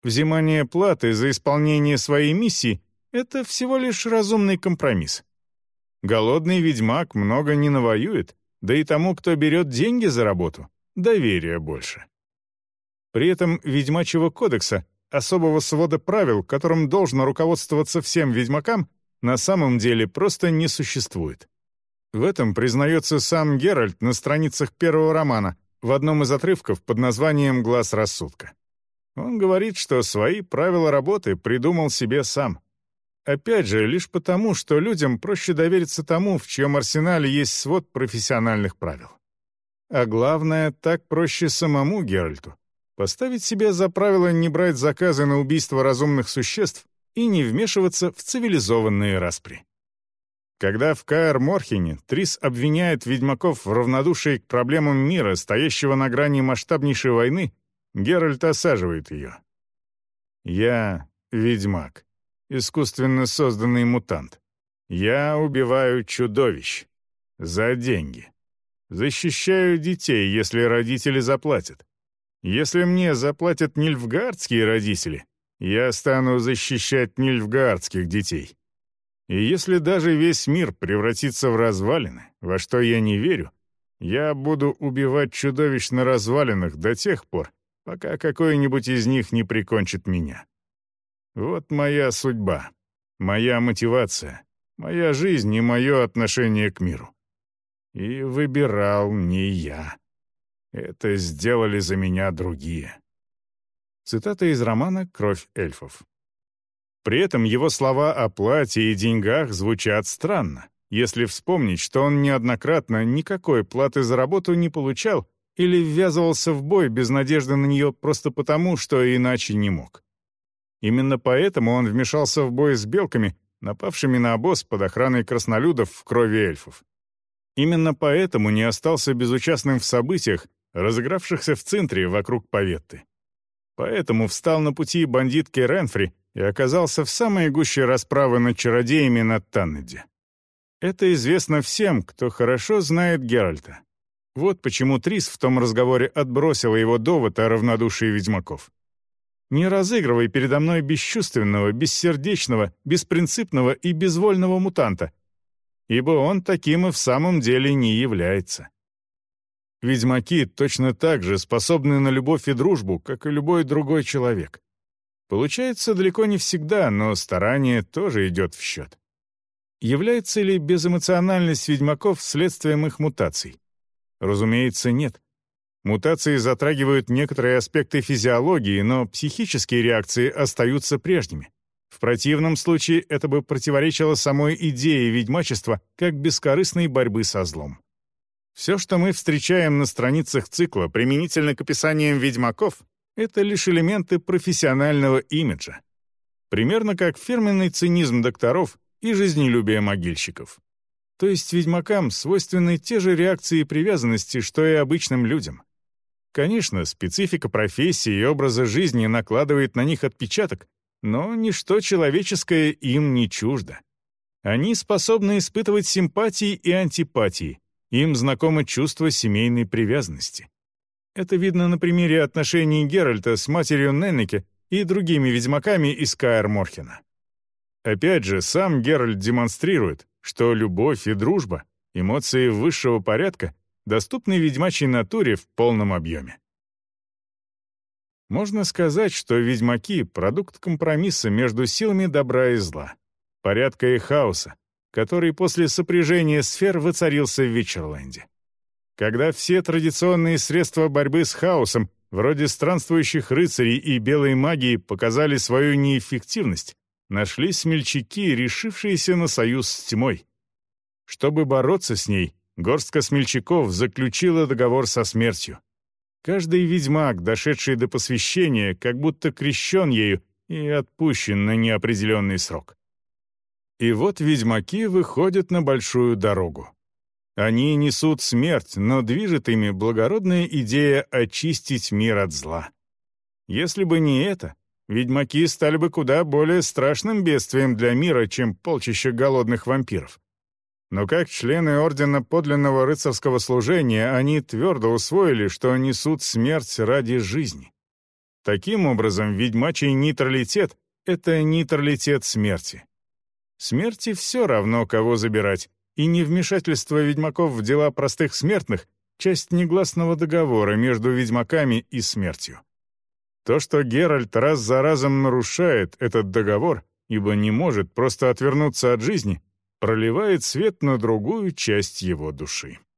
Взимание платы за исполнение своей миссии — это всего лишь разумный компромисс. Голодный ведьмак много не навоюет, да и тому, кто берет деньги за работу, доверия больше. При этом ведьмачьего кодекса, особого свода правил, которым должно руководствоваться всем ведьмакам, на самом деле просто не существует. В этом признается сам Геральт на страницах первого романа, в одном из отрывков под названием «Глаз рассудка». Он говорит, что свои правила работы придумал себе сам. Опять же, лишь потому, что людям проще довериться тому, в чьем арсенале есть свод профессиональных правил. А главное, так проще самому Геральту поставить себе за правило не брать заказы на убийство разумных существ и не вмешиваться в цивилизованные распри. Когда в Каэр-Морхене Трис обвиняет ведьмаков в равнодушии к проблемам мира, стоящего на грани масштабнейшей войны, Геральт осаживает ее. «Я ведьмак, искусственно созданный мутант. Я убиваю чудовищ. За деньги. Защищаю детей, если родители заплатят. Если мне заплатят нильфгаардские родители, я стану защищать нильфгаардских детей. И если даже весь мир превратится в развалины, во что я не верю, я буду убивать чудовищ на развалинах до тех пор, пока какой-нибудь из них не прикончит меня. Вот моя судьба, моя мотивация, моя жизнь и мое отношение к миру. И выбирал не я. Это сделали за меня другие». Цитата из романа «Кровь эльфов». При этом его слова о плате и деньгах звучат странно, если вспомнить, что он неоднократно никакой платы за работу не получал или ввязывался в бой без надежды на нее просто потому, что иначе не мог. Именно поэтому он вмешался в бой с белками, напавшими на обоз под охраной краснолюдов в крови эльфов. Именно поэтому не остался безучастным в событиях, разыгравшихся в центре вокруг Поветты. Поэтому встал на пути бандитки Ренфри и оказался в самой гуще расправы над чародеями на Таннеде. Это известно всем, кто хорошо знает Геральта. Вот почему Трис в том разговоре отбросила его довод о равнодушии ведьмаков. «Не разыгрывай передо мной бесчувственного, бессердечного, беспринципного и безвольного мутанта, ибо он таким и в самом деле не является». Ведьмаки точно так же способны на любовь и дружбу, как и любой другой человек. Получается далеко не всегда, но старание тоже идет в счет. Является ли безэмоциональность ведьмаков следствием их мутаций? Разумеется, нет. Мутации затрагивают некоторые аспекты физиологии, но психические реакции остаются прежними. В противном случае это бы противоречило самой идее ведьмачества как бескорыстной борьбы со злом. Все, что мы встречаем на страницах цикла применительно к описаниям ведьмаков, это лишь элементы профессионального имиджа. Примерно как фирменный цинизм докторов и жизнелюбие могильщиков. То есть ведьмакам свойственны те же реакции и привязанности, что и обычным людям. Конечно, специфика профессии и образа жизни накладывает на них отпечаток, но ничто человеческое им не чуждо. Они способны испытывать симпатии и антипатии, им знакомо чувство семейной привязанности. Это видно на примере отношений Геральта с матерью Неннеке и другими ведьмаками из Каэр-Морхена. Опять же, сам Геральт демонстрирует, что любовь и дружба, эмоции высшего порядка, доступны ведьмачьей натуре в полном объеме. Можно сказать, что ведьмаки — продукт компромисса между силами добра и зла, порядка и хаоса, который после сопряжения сфер воцарился в Вичерленде. Когда все традиционные средства борьбы с хаосом, вроде странствующих рыцарей и белой магии, показали свою неэффективность, нашлись смельчаки, решившиеся на союз с тьмой. Чтобы бороться с ней, горстка смельчаков заключила договор со смертью. Каждый ведьмак, дошедший до посвящения, как будто крещен ею и отпущен на неопределенный срок. И вот ведьмаки выходят на большую дорогу. Они несут смерть, но движет ими благородная идея очистить мир от зла. Если бы не это, ведьмаки стали бы куда более страшным бедствием для мира, чем полчища голодных вампиров. Но как члены Ордена подлинного рыцарского служения, они твердо усвоили, что несут смерть ради жизни. Таким образом, ведьмачий нейтралитет — это нейтралитет смерти. Смерти все равно, кого забирать, и невмешательство ведьмаков в дела простых смертных — часть негласного договора между ведьмаками и смертью. То, что Геральт раз за разом нарушает этот договор, ибо не может просто отвернуться от жизни, проливает свет на другую часть его души.